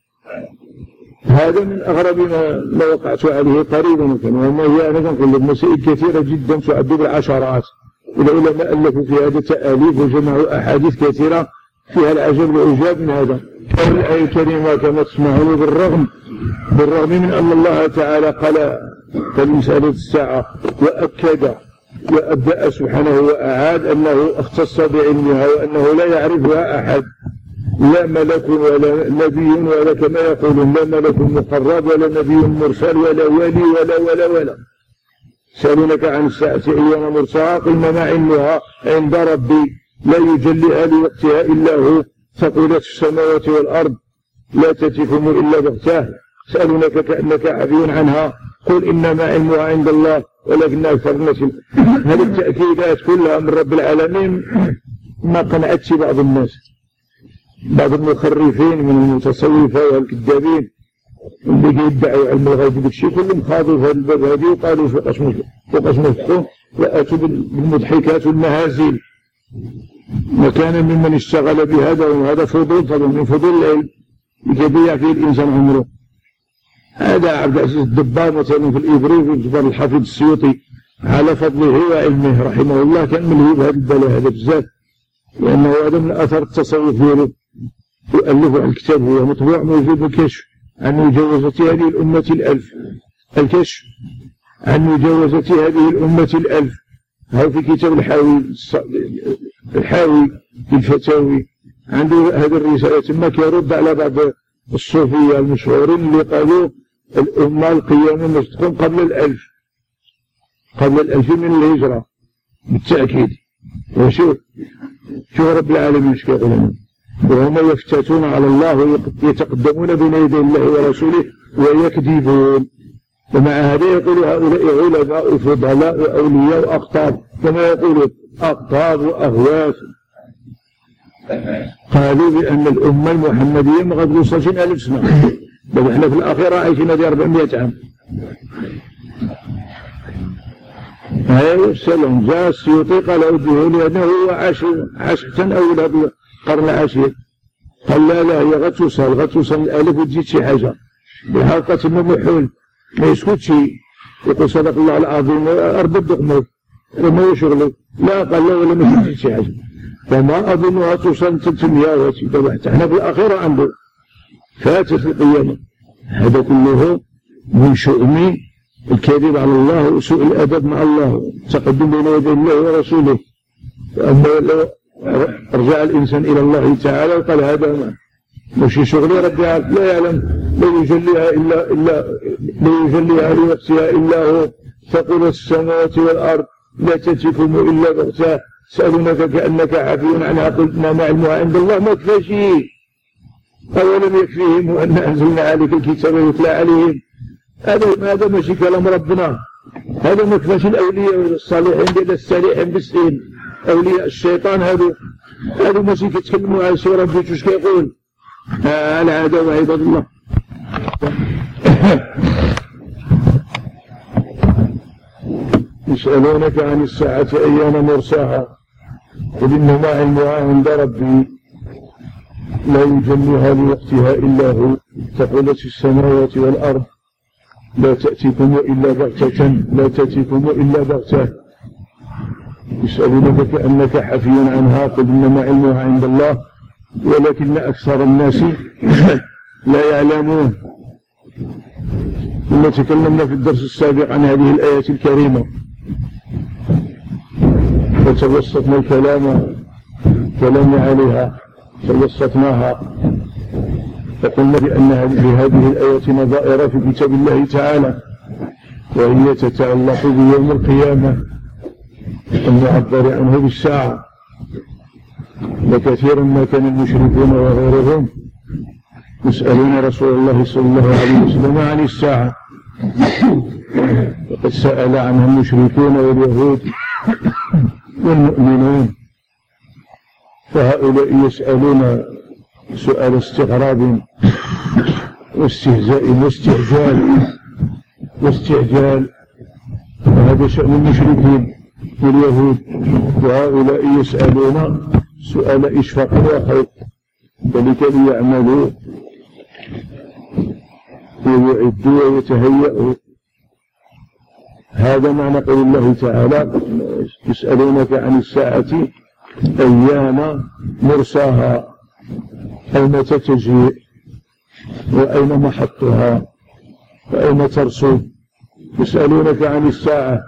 هذا من أغرب ما, ما وقعت عليه قريبا، وما هي أنا نقول لك مسائل كثيرة جدا تعد بالعشرات، والعلماء ألفوا في هذا تآليف وجمعوا أحاديث كثيرة فيها العجب والعجاب من هذا. الآية الكريمة كما تسمعون بالرغم بالرغم من أن الله تعالى قال في مسألة الساعة وأكد وأبدأ سبحانه وأعاد أنه اختص بعلمها وأنه لا يعرفها أحد، لا ملك ولا نبي ولا كما يقولون لا ملك مقرب ولا نبي مرسل ولا ولي ولا ولا ولا. سألونك عن الساعة أيان مرساها قل إنما علمها عند ربي لا يجليها لوقتها إلا هو ثقلت السماوات والأرض لا تأتيكم إلا بغتاه. سألونك كأنك عفي عنها قل إنما علمها عند الله ولكن أكثر الناس. هذه التأكيدات كلها من رب العالمين ما قنعتش بعض الناس، بعض المخرفين من المتصوفة والكذابين اللي كيدعوا علم الغيب داكشي كلهم خاضوا في هذا الباب هذه وقالوا فوقاش فوقاش مفتوح واتوا بالمضحكات والمهازل. وكان ممن اشتغل بهذا وهذا فضول طبعا من فضول العلم يضيع فيه الانسان عمره. هذا عبد العزيز الدبار مثلا في الإبريق وجبر الحافظ السيوطي على فضله وعلمه رحمه الله كان ملهي بهذا البلاء هذا بزاف، لأنه هذا من أثر التصوف ديالو وألفوا على الكتاب هو مطبوع موجود الكشف عن مجاوزة هذه الأمة الألف. الكشف عن مجاوزة هذه الأمة الألف هو في كتاب الحاوي الحاوي الفتاوي عنده هذه الرسالة ثم كيرد على بعض الصوفية المشهورين اللي قالوا الأمة القيامة مش تكون قبل الألف قبل الألف من الهجرة بالتأكيد. وشوف شوف رب العالمين ايش كيقولون وهم يفتتون على الله ويتقدمون بين يدي الله ورسوله ويكذبون. ومع هذا يقول هؤلاء علماء فضلاء وأولياء وأقطاب كما يقولون أقطاب وأغواث. قالوا بأن الأمة المحمدية ما قد وصلت ألف سنة بل احنا في الأخيرة عايشين هذه أربعمائة عام. أيوة السلام جاء السيوطي قال أوجهه لأنه هو عاش عاش حتى أول هذا القرن العاشر قال لا لا هي غد توصل غد توصل الألف وتزيد شي حاجة بالحقيقة إنه محول ما يسكتش يقول صدق الله العظيم أربد دقمه وما هو شغله لا قال لا ولا ما تزيد شي حاجة فما أظنها توصل ثلاثمائة وتبعت احنا في الأخيرة عنده فاتت القيامة. هذا كله من شؤم الكذب على الله وسوء الأدب مع الله تقدم بين يدي الله ورسوله. أما لو رجع الإنسان إلى الله تعالى وقال هذا مش شغلي ربي لا يعلم لا يجليها إلا إلا لا يجليها لوقتها إلا هو ثقلت السماوات والأرض لا تأتيكم إلا بغتة سألونك كأنك عافي عنها قلنا ما علمها عند الله ما كفى شيء. أولم يكفيهم أن أنزلنا عليك الكتاب يتلى عليهم هذا هذا ماشي كلام ربنا. هذا ما كفاش الأولياء الصالحين ديال الصالحين بالسين أولياء الشيطان هذو هذو ماشي كيتكلموا على سورة ربي واش كيقول آه العادة وعباد الله. يسألونك عن الساعة أيان مرساها قل إنما علمها عند ربي لا يجليها لوقتها إلا هو ثقلت السماوات والأرض لا تأتيكم إلا بغتة لا تأتيكم إلا بغتة. يسألونك كأنك حفي عنها قل إنما علمها عند الله ولكن أكثر الناس لا يعلمون. ثم تكلمنا في الدرس السابق عن هذه الآية الكريمة وتوسطنا الكلام كلام عليها توسطناها فقلنا بأن هذه الآية نظائر في كتاب الله تعالى وهي تتعلق بيوم القيامة المعبر عنه بالساعة. وكثيرا ما كان المشركون وغيرهم يسألون رسول الله صلى الله عليه وسلم عن الساعة وقد سأل عنها المشركون واليهود والمؤمنون فهؤلاء يسألون سؤال استغراب واستهزاء واستعجال واستعجال وهذا شأن المشركين واليهود. وهؤلاء يسألون سؤال إشفاق وخوف ذلك ليعملوا ويعدوا ويتهيئوا. هذا معنى قول الله تعالى يسألونك عن الساعة أيان مرساها أي متى تجيء وأين محطها وأين ترصد. يسألونك عن الساعة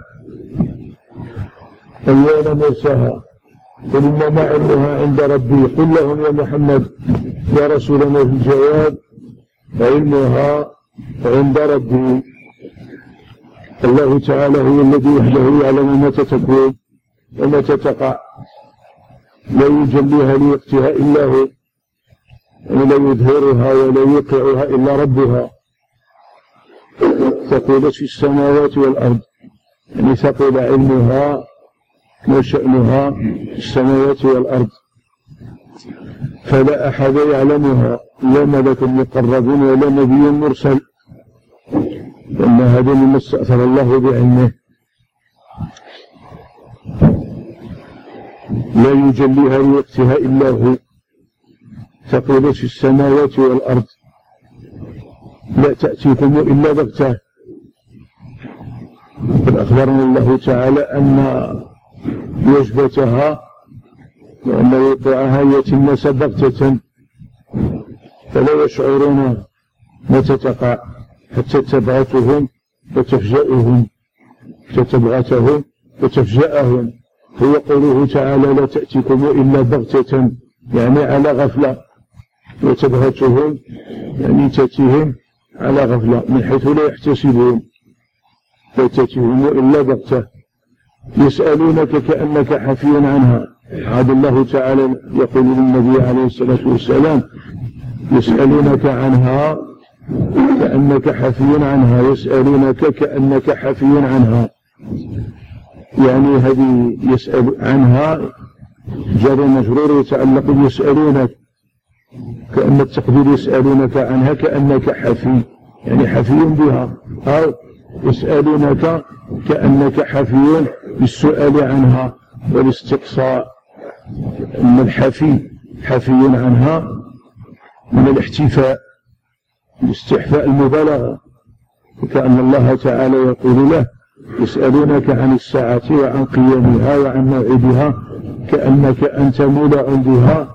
أيان مرساها قل إنما علمها عند ربي قل لهم يا محمد يا رسولنا في الجواب علمها عند ربي. الله تعالى هو الذي وحده يعلم متى تكون ومتى تقع لا يجليها لوقتها إلا هو ولا يظهرها ولا يوقعها إلا ربها. ثقلت في السماوات والأرض يعني ثقل علمها وشأنها في السماوات والأرض فلا أحد يعلمها لا ملك مقرب ولا نبي مرسل، لأن هذا مما استأثر الله بعلمه، لا يجليها لوقتها إلا هو، ثقلت في السماوات والأرض، لا تأتيكم إلا بغتة. قد أخبرنا الله تعالى أن وجبتها وأن وقوعها يتم بغتة، فلا يشعرون متى تقع حتى تبغتهم وتفجأهم، تتبغتهم وتفجأهم. هو قوله تعالى لا تأتيكم إلا بغتة، يعني على غفلة، وتبغتهم يعني تأتيهم على غفلة من حيث لا يحتسبون، لا تأتيهم إلا بغتة. يسألونك كأنك حفي عنها، عاد الله تعالى يقول للنبي عليه الصلاة والسلام يسألونك عنها كأنك حفي عنها، يسألونك كأنك حفي عنها، يعني هذه يسأل عنها جار مجرور يتعلق يسألونك، كأن التقدير يسألونك عنها كأنك حفي، يعني حفي بها، أو يسألونك كأنك حفي بالسؤال عنها والاستقصاء. أن الحفي حفي عنها من الاحتفاء، الاستحفاء المبالغة، وكأن الله تعالى يقول له يسألونك عن الساعة وعن قيامها وعن موعدها كأنك أنت مولع بها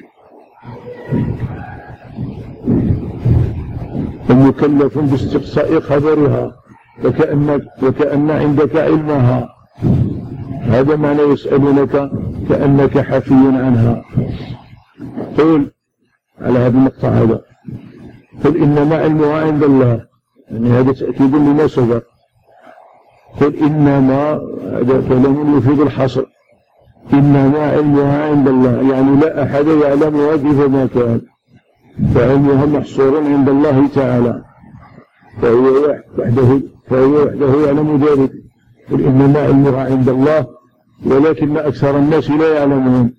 ومكلف باستقصاء خبرها، وكأن, وكأن عندك علمها. هذا معنى يسألونك كأنك حفي عنها. قل على هذا المقطع هذا، قل إنما علمها عند الله، يعني هذا تأكيد لما سبق. قل إنما، هذا كلام يفيد الحصر، إنما علمها عند الله، يعني لا أحد يعلمها كيفما كان، فعلمها محصور عند الله تعالى، فهو وحده فهو وحده يعلم ذلك. قل إنما علمها عند الله ولكن أكثر الناس لا يعلمون،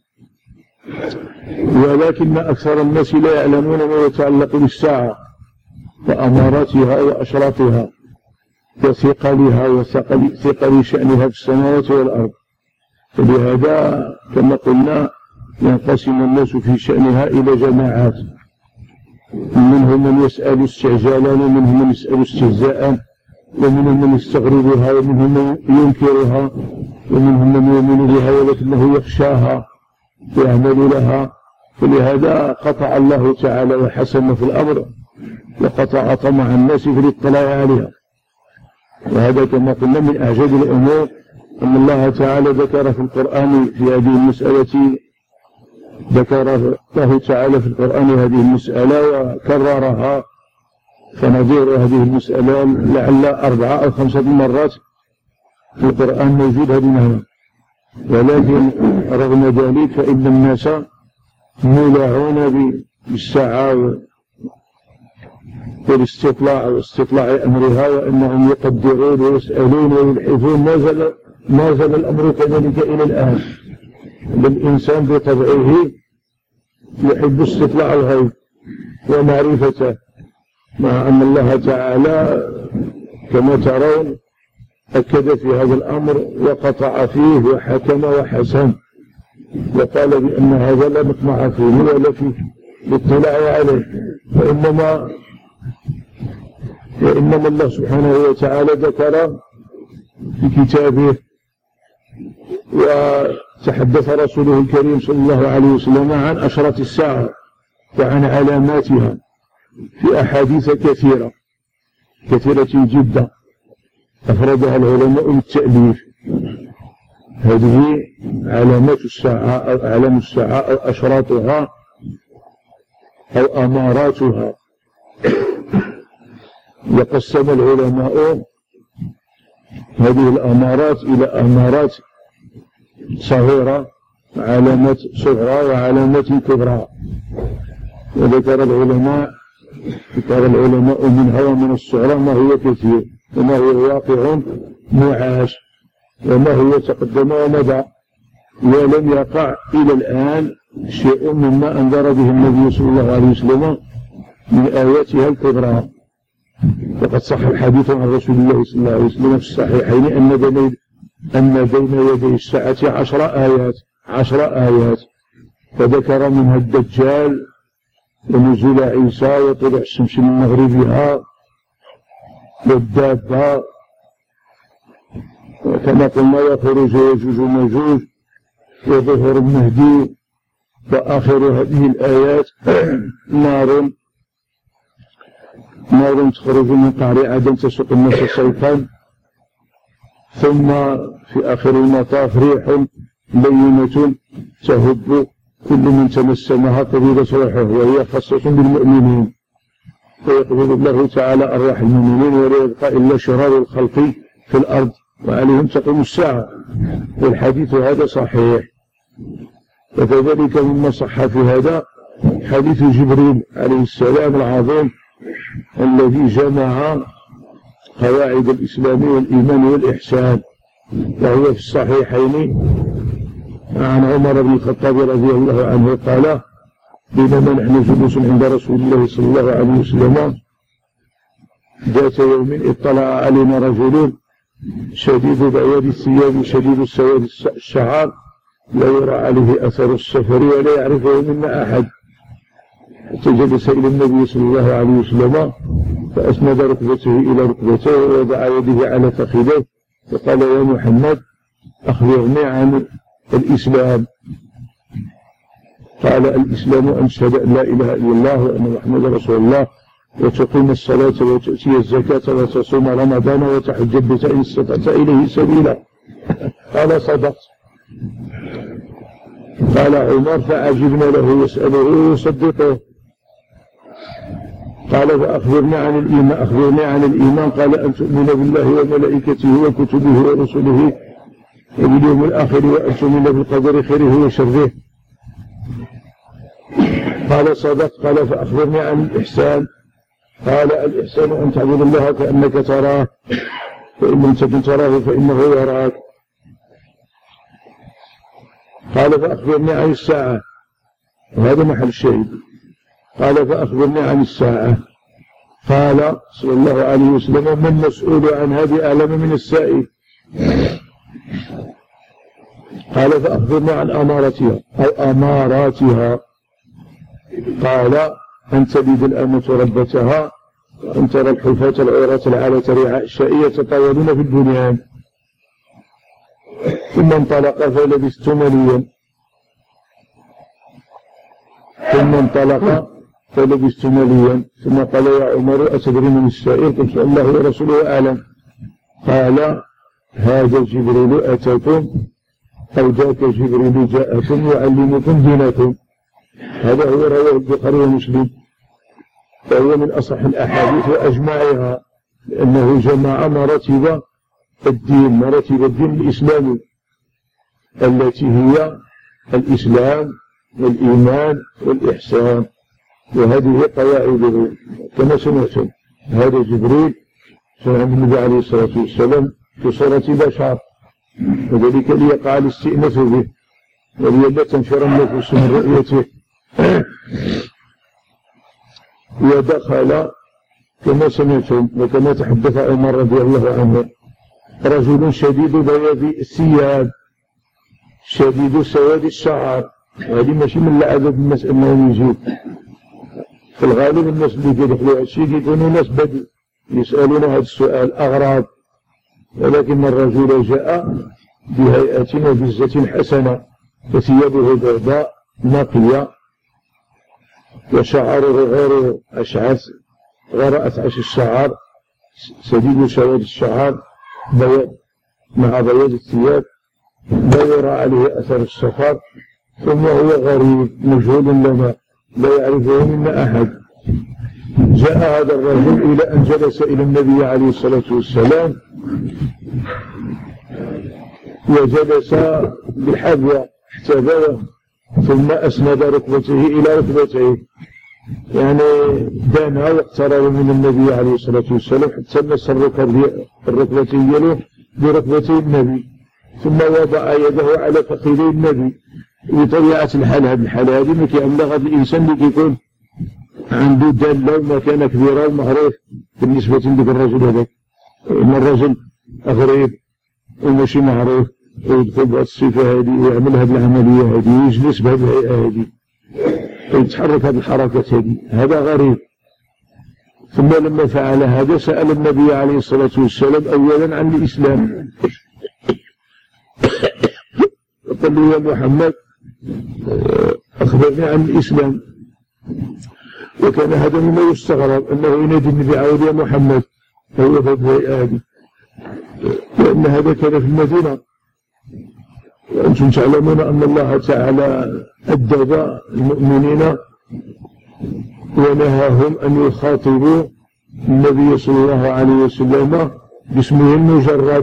ولكن أكثر الناس لا يعلمون ما يتعلق بالساعة وأماراتها وأشراطها وثقلها وثقل شأنها في السماوات والأرض. فلهذا كما قلنا ينقسم الناس في شأنها إلى جماعات، منهم من يسأل استعجالا ومنهم من يسأل استهزاء ومنهم من يستغربها ومنهم من ينكرها ومنهم من يؤمن بها ولكنه يخشاها ويعمل لها. فلهذا قطع الله تعالى وحسن في الأمر وقطع طمع الناس في الاطلاع عليها. وهذا كما قلنا من أعجب الأمور أن الله تعالى ذكر في القرآن في هذه المسألة، ذكر الله تعالى في القرآن هذه المسألة وكررها، فنظير هذه المسألة لعل أربعة أو خمسة مرات في القرآن موجود هذه المعنى. ولكن رغم ذلك فإن الناس مولعون بالساعة والاستطلاع واستطلاع أمرها، وأنهم يقدرون ويسألون ويبحثون. ما زال ما زال الأمر كذلك إلى الآن. الإنسان بطبعه يحب استطلاع الغيب ومعرفته، مع أن الله تعالى كما ترون أكد في هذا الأمر وقطع فيه وحكم وحسن، وقال بأن هذا لا مطمع فيه ولا فيه الاطلاع عليه، وإنما وإنما الله سبحانه وتعالى ذكر في كتابه وتحدث رسوله الكريم صلى الله عليه وسلم عن أشراط الساعة وعن علاماتها في أحاديث كثيرة كثيرة جدا أفردها العلماء بالتأليف. هذه علامات الساعة أو أعلام الساعة أو أشراطها أو أماراتها. وقسم العلماء هذه الأمارات إلى أمارات صغيرة، علامات صغرى وعلامات كبرى. وذكر العلماء ذكر العلماء منها ومن الصغرى ما هو كثير وما هو واقع معاش وما هو تقدم ومضى، ولم يقع إلى الآن شيء مما أنذر به النبي صلى الله عليه وسلم من آياتها الكبرى. وقد صح الحديث عن رسول الله صلى الله عليه وسلم في الصحيحين أن بين أن بين يدي الساعة عشر آيات عشر آيات فذكر منها الدجال ونزول عيسى وطلوع الشمس من مغربها والدابة وكما قلنا يخرج يجوج وماجوج وظهور المهدي. وآخر هذه الآيات نار نار تخرج من قعر عدن تسوق الناس صيفا، ثم في آخر المطاف ريح لينة تهب كل من تمسمها قبلت روحه وهي خاصة بالمؤمنين، فيقبض الله تعالى أرواح المؤمنين ولا يبقى إلا شرار الخلق في الأرض وعليهم تقوم الساعة. والحديث هذا صحيح. وكذلك مما صح في هذا حديث جبريل عليه السلام العظيم الذي جمع قواعد الإسلام والإيمان والإحسان، وهو في الصحيحين عن عمر بن الخطاب رضي الله عنه قال: بينما نحن جلوس عند رسول الله صلى الله عليه وسلم ذات يوم اطلع علينا رجل شديد بياض الثياب شديد سواد الشعر لا يرى عليه أثر السفر ولا يعرفه منا أحد، حتى جلس إلى النبي صلى الله عليه وسلم فأسند ركبته إلى ركبته ووضع يده على فخذيه وقال: يا محمد أخبرني عن الإسلام. قال: الإسلام أن تشهد أن لا إله إلا الله وأن محمد رسول الله وتقيم الصلاة وتؤتي الزكاة وتصوم رمضان وتحج البيت إن استطعت إليه سبيلا. قال: صدقت. قال عمر: فعجبنا له يسأله ويصدقه. قال: فأخبرني عن الإيمان أخبرني عن الإيمان. قال: أن تؤمن بالله وملائكته وكتبه ورسله وباليوم الآخر وأن تؤمن بالقدر خيره وشره. قال: صدقت. قال: فأخبرني عن الإحسان. قال: الإحسان أن تعبد الله كأنك تراه فإن لم تكن تراه فإنه يراك. قال: فأخبرني عن الساعة. وهذا محل الشهيد. قال: فأخبرني عن الساعة. قال صلى الله عليه وسلم: من مسؤول عن هذه أعلم من السائل. قال: فأخبرني عن أمارتها أو أماراتها. قال: أن تلد الأمة ربتها وأن ترى الحفاة العراة العالة رعاء الشاء يتطاولون في البنيان. ثم انطلق فلبثت مليا ثم انطلق فلبثت مليا ثم قال: يا عمر أتدري من السائل؟ قلت: الله ورسوله أعلم. قال: هذا جبريل أتاكم أو ذاك جبريل جاءكم يعلمكم دينكم. هذا هو رواه البخاري ومسلم، فهو من أصح الأحاديث وأجمعها، لأنه جمع مراتب الدين مراتب الدين الإسلامي التي هي الإسلام والإيمان والإحسان، وهذه قواعده كما سمعتم. هذا جبريل سمع النبي عليه الصلاة والسلام في صورة بشر، وذلك ليقع الاستئناس به ولئلا تنفر النفوس من رؤيته. ودخل كما سمعتم وكما تحدث عمر رضي الله عنه رجل شديد بياض الثياب شديد سواد الشعر. وهذه ماشي من العدد الناس انهم يجيب، في الغالب الناس اللي يدخلوا هذا الشيء يكونوا ناس بدو يسالون هذا السؤال اغراض، ولكن الرجل جاء بهيئة وبزة حسنة وثيابه بيضاء نقية وشعره غير أشعث غير أثعش الشعر سديد سواد الشعر بيض مع بياض الثياب لا يرى عليه أثر السفر، ثم هو غريب مجهول لنا لا يعرفه منا أحد. جاء هذا الرجل إلى أن جلس إلى النبي عليه الصلاة والسلام وجلس بالحذوة احتذوه ثم أسند ركبته إلى ركبته، يعني دانا واقترب من النبي عليه الصلاة والسلام حتى مس الركبتين له بركبتي النبي ثم وضع يده على فخذي النبي. بطبيعة الحال هذه الحالة هذه ما كيعملها غير الإنسان اللي كيكون عنده دالة ومكانة كبيرة ومعروف بالنسبة لذلك الرجل هذاك. إن الرجل غريب وماشي معروف ويدخل بهذه الصفة هذه ويعمل هذه العملية هذه ويجلس بهذه الهيئة هذه ويتحرك هذه الحركات هذه، هذا غريب. ثم لما فعل هذا سأل النبي عليه الصلاة والسلام أولا عن الإسلام. قال له: يا محمد أخبرني عن الإسلام. وكان هذا مما يستغرب أنه ينادي النبي عود يا محمد هو بهذه هذه، لأن هذا كان في المدينة، وأنتم تعلمون أن الله تعالى أدب المؤمنين ونهاهم أن يخاطبوا النبي صلى الله عليه وسلم باسمه المجرد،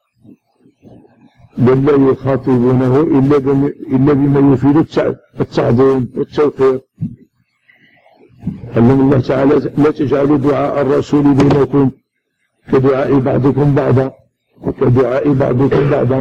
بل لا يخاطبونه إلا بما يفيد التعظيم والتوقير. قال الله تعالى: لا تجعلوا دعاء الرسول بينكم كدعاء بعضكم بعضا وكدعاء بعضكم بعضا،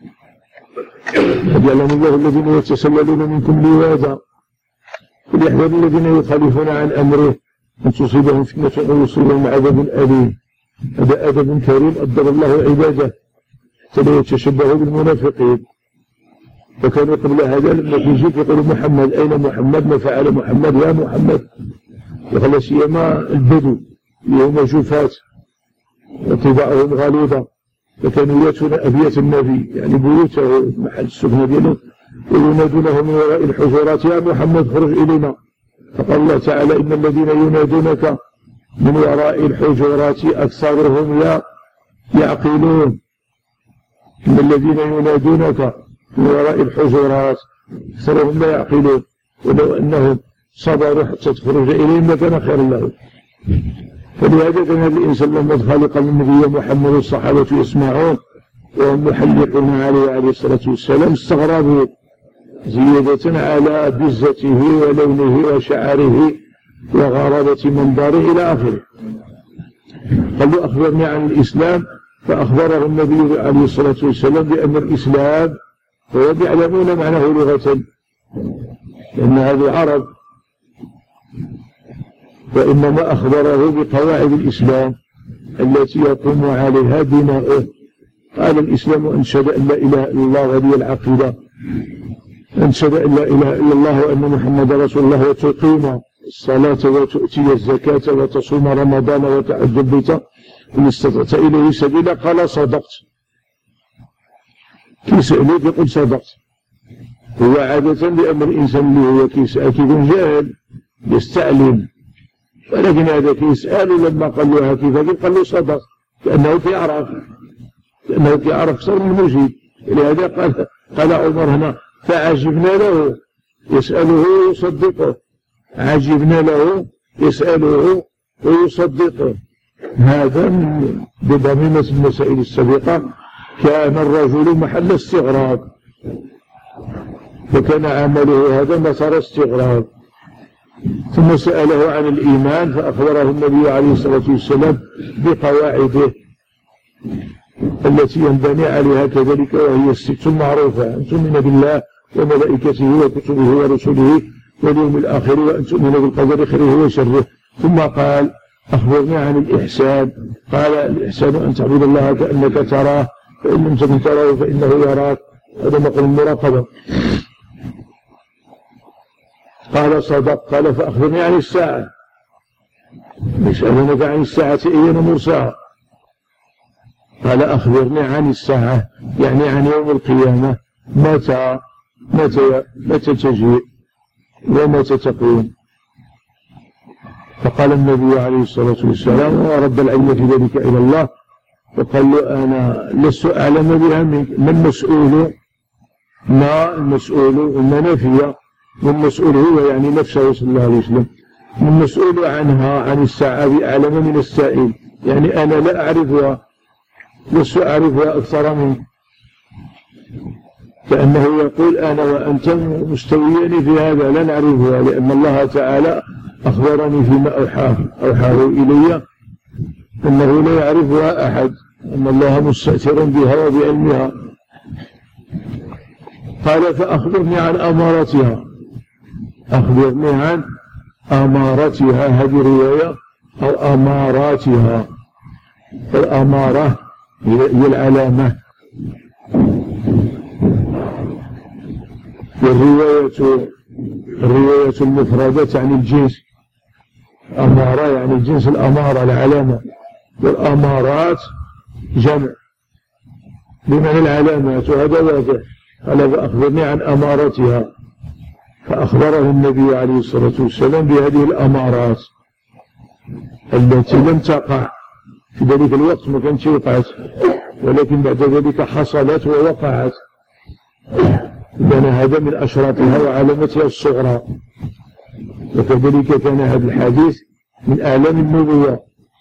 قد يعلم الله الذين يتسللون منكم لواذا فليحذر الذين يخالفون عن أمره أن تصيبهم فتنة أو يصيبهم عذاب أليم. هذا أدب كريم أدب الله عباده فلا يتشبه بالمنافقين. وكانوا قبل هذا لما يجيك يقولوا: محمد أين محمد؟ ما فعل محمد يا محمد؟ وخلا سيما البدو يوم جفاة وطباعهم غليظة، فكانوا يأتون أبيات النبي يعني بيوته محل السكنة دياله وينادونه من وراء الحجرات: يا محمد خرج إلينا. فقال الله تعالى: إن الذين ينادونك من وراء الحجرات أكثرهم لا يعقلون. إن الذين ينادونك من وراء الحجرات أكثرهم لا يعقلون، ولو أنهم صبروا حتى تخرج إليهم لكان خيرا لهم. فلهذا كان هذا الإنسان لما خلق النبي محمد والصحابة يسمعون وهم محلقون عليه عليه الصلاة والسلام استغربوا زيادة على بزته ولونه وشعره وغرابة منظره إلى آخره. قالوا: أخبرني عن الإسلام. فأخبره النبي عليه الصلاة والسلام بأن الإسلام هو يعلمون معناه لغة، لأن هذه عرب، وإنما أخبره بقواعد الإسلام التي يقوم عليها بناؤه. قال: الإسلام أنشد أن لا إله إلا الله وهي العقيدة، أنشد أن لا إله إلا الله وأن محمد رسول الله، وتقيم الصلاة وتؤتي الزكاة وتصوم رمضان وتحج البيت إن استطعت إليه سبيلا. قال: صدقت. كيسألوك يقول صدقت. هو عادة لأن الإنسان اللي هو كيسأل كيكون جاهل يستعلم، ولكن هذا كيسأل لما قال له كيف قال له صدق، لأنه كيعرف لأنه كيعرف أكثر من المجيب. لهذا قال قال عمر هنا: فعجبنا له يسأله ويصدقه. عجبنا له يسأله ويصدقه. هذا بضميمة المسائل السابقة كان الرجل محل استغراب، فكان عمله هذا مسار استغراب. ثم سأله عن الإيمان فأخبره النبي عليه الصلاة والسلام بقواعده التي ينبني عليها كذلك، وهي الست المعروفة: أن تؤمن بالله وملائكته وكتبه ورسله واليوم الآخر، وأن تؤمن بالقدر خيره وشره. ثم قال: أخبرني عن الإحسان. قال: الإحسان أن تعبد الله كأنك تراه فإن لم تكن تراه فإنه يراك. هذا مقام المراقبة. قال: صدق. قال: فأخبرني عن الساعة. يسألونك عن الساعة أيان مرساها. قال: أخبرني عن الساعة يعني عن يوم القيامة، متى متى متى تجيء ومتى تقوم. فقال النبي عليه الصلاة والسلام ورد العلم في ذلك إلى الله، وقال له: أنا لست أعلم بها منك. ما المسؤول ما المسؤول وما نافية، والمسؤول هو يعني نفسه صلى الله عليه وسلم، المسؤول عنها عن الساعة بأعلم من السائل، يعني أنا لا أعرفها، لست أعرفها أكثر منك. كأنه يقول: أنا وأنت مستويان في هذا لا نعرفها، لأن الله تعالى أخبرني فيما أوحاه أوحاه إلي أنه لا يعرفها أحد، أن الله مستأثر بها وبعلمها. قال فأخبرني عن أمارتها، أخبرني عن أمارتها، هذه رواية، أو أماراتها. الأمارة هي العلامة، والرواية الرواية المفردة يعني الجنس، أمارة يعني الجنس، الأمارة العلامة، والأمارات جمع بمعنى العلامات، وهذا واضح. قال فأخبرني عن أمارتها، فأخبره النبي عليه الصلاة والسلام بهذه الأمارات التي لم تقع في ذلك الوقت، ما كانتش وقعت، ولكن بعد ذلك حصلت ووقعت. كان هذا من أشراطها وعلامتها الصغرى. وكذلك كان هذا الحديث من أعلام النبوة،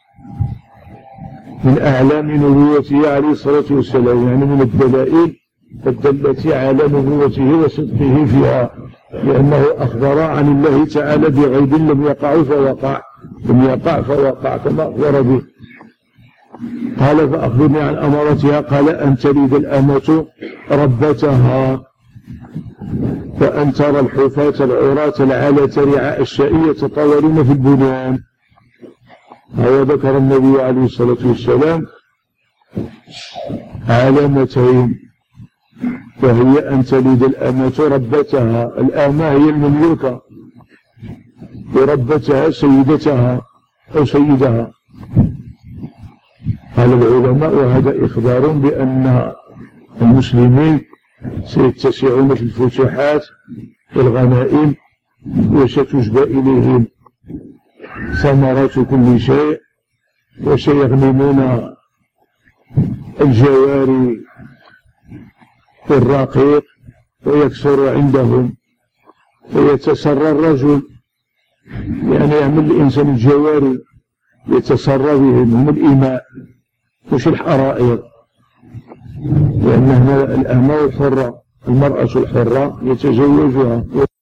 من أعلام نبوته عليه الصلاة والسلام، يعني من الدلائل الدالة على نبوته وصدقه فيها، لأنه أخبر عن الله تعالى بغيب لم يقع فوقع، لم يقع فوقع كما أخبر به. قال فأخبرني عن أمارتها، قال أن تلد الأمة ربتها، فأن ترى الحفاة العراة العالة رعاء الشاء يتطاولون في البنيان. هذا ذكر النبي عليه الصلاة والسلام علامتين، وهي أن تلد الأمة ربتها، الأمة هي المملوكة، وربتها سيدتها أو سيدها. قال العلماء وهذا إخبار بأن المسلمين سيتسعون في الفتوحات والغنائم، وستجبى إليهم ثمرات كل شيء، وسيغنمون الجواري والرقيق، ويكثر عندهم، ويتسرى الرجل، يعني يعمل الإنسان الجواري يتسرى بهم، هم الإماء مش الحرائر، لأن الأمة الحرة، المرأة الحرة يتزوجها.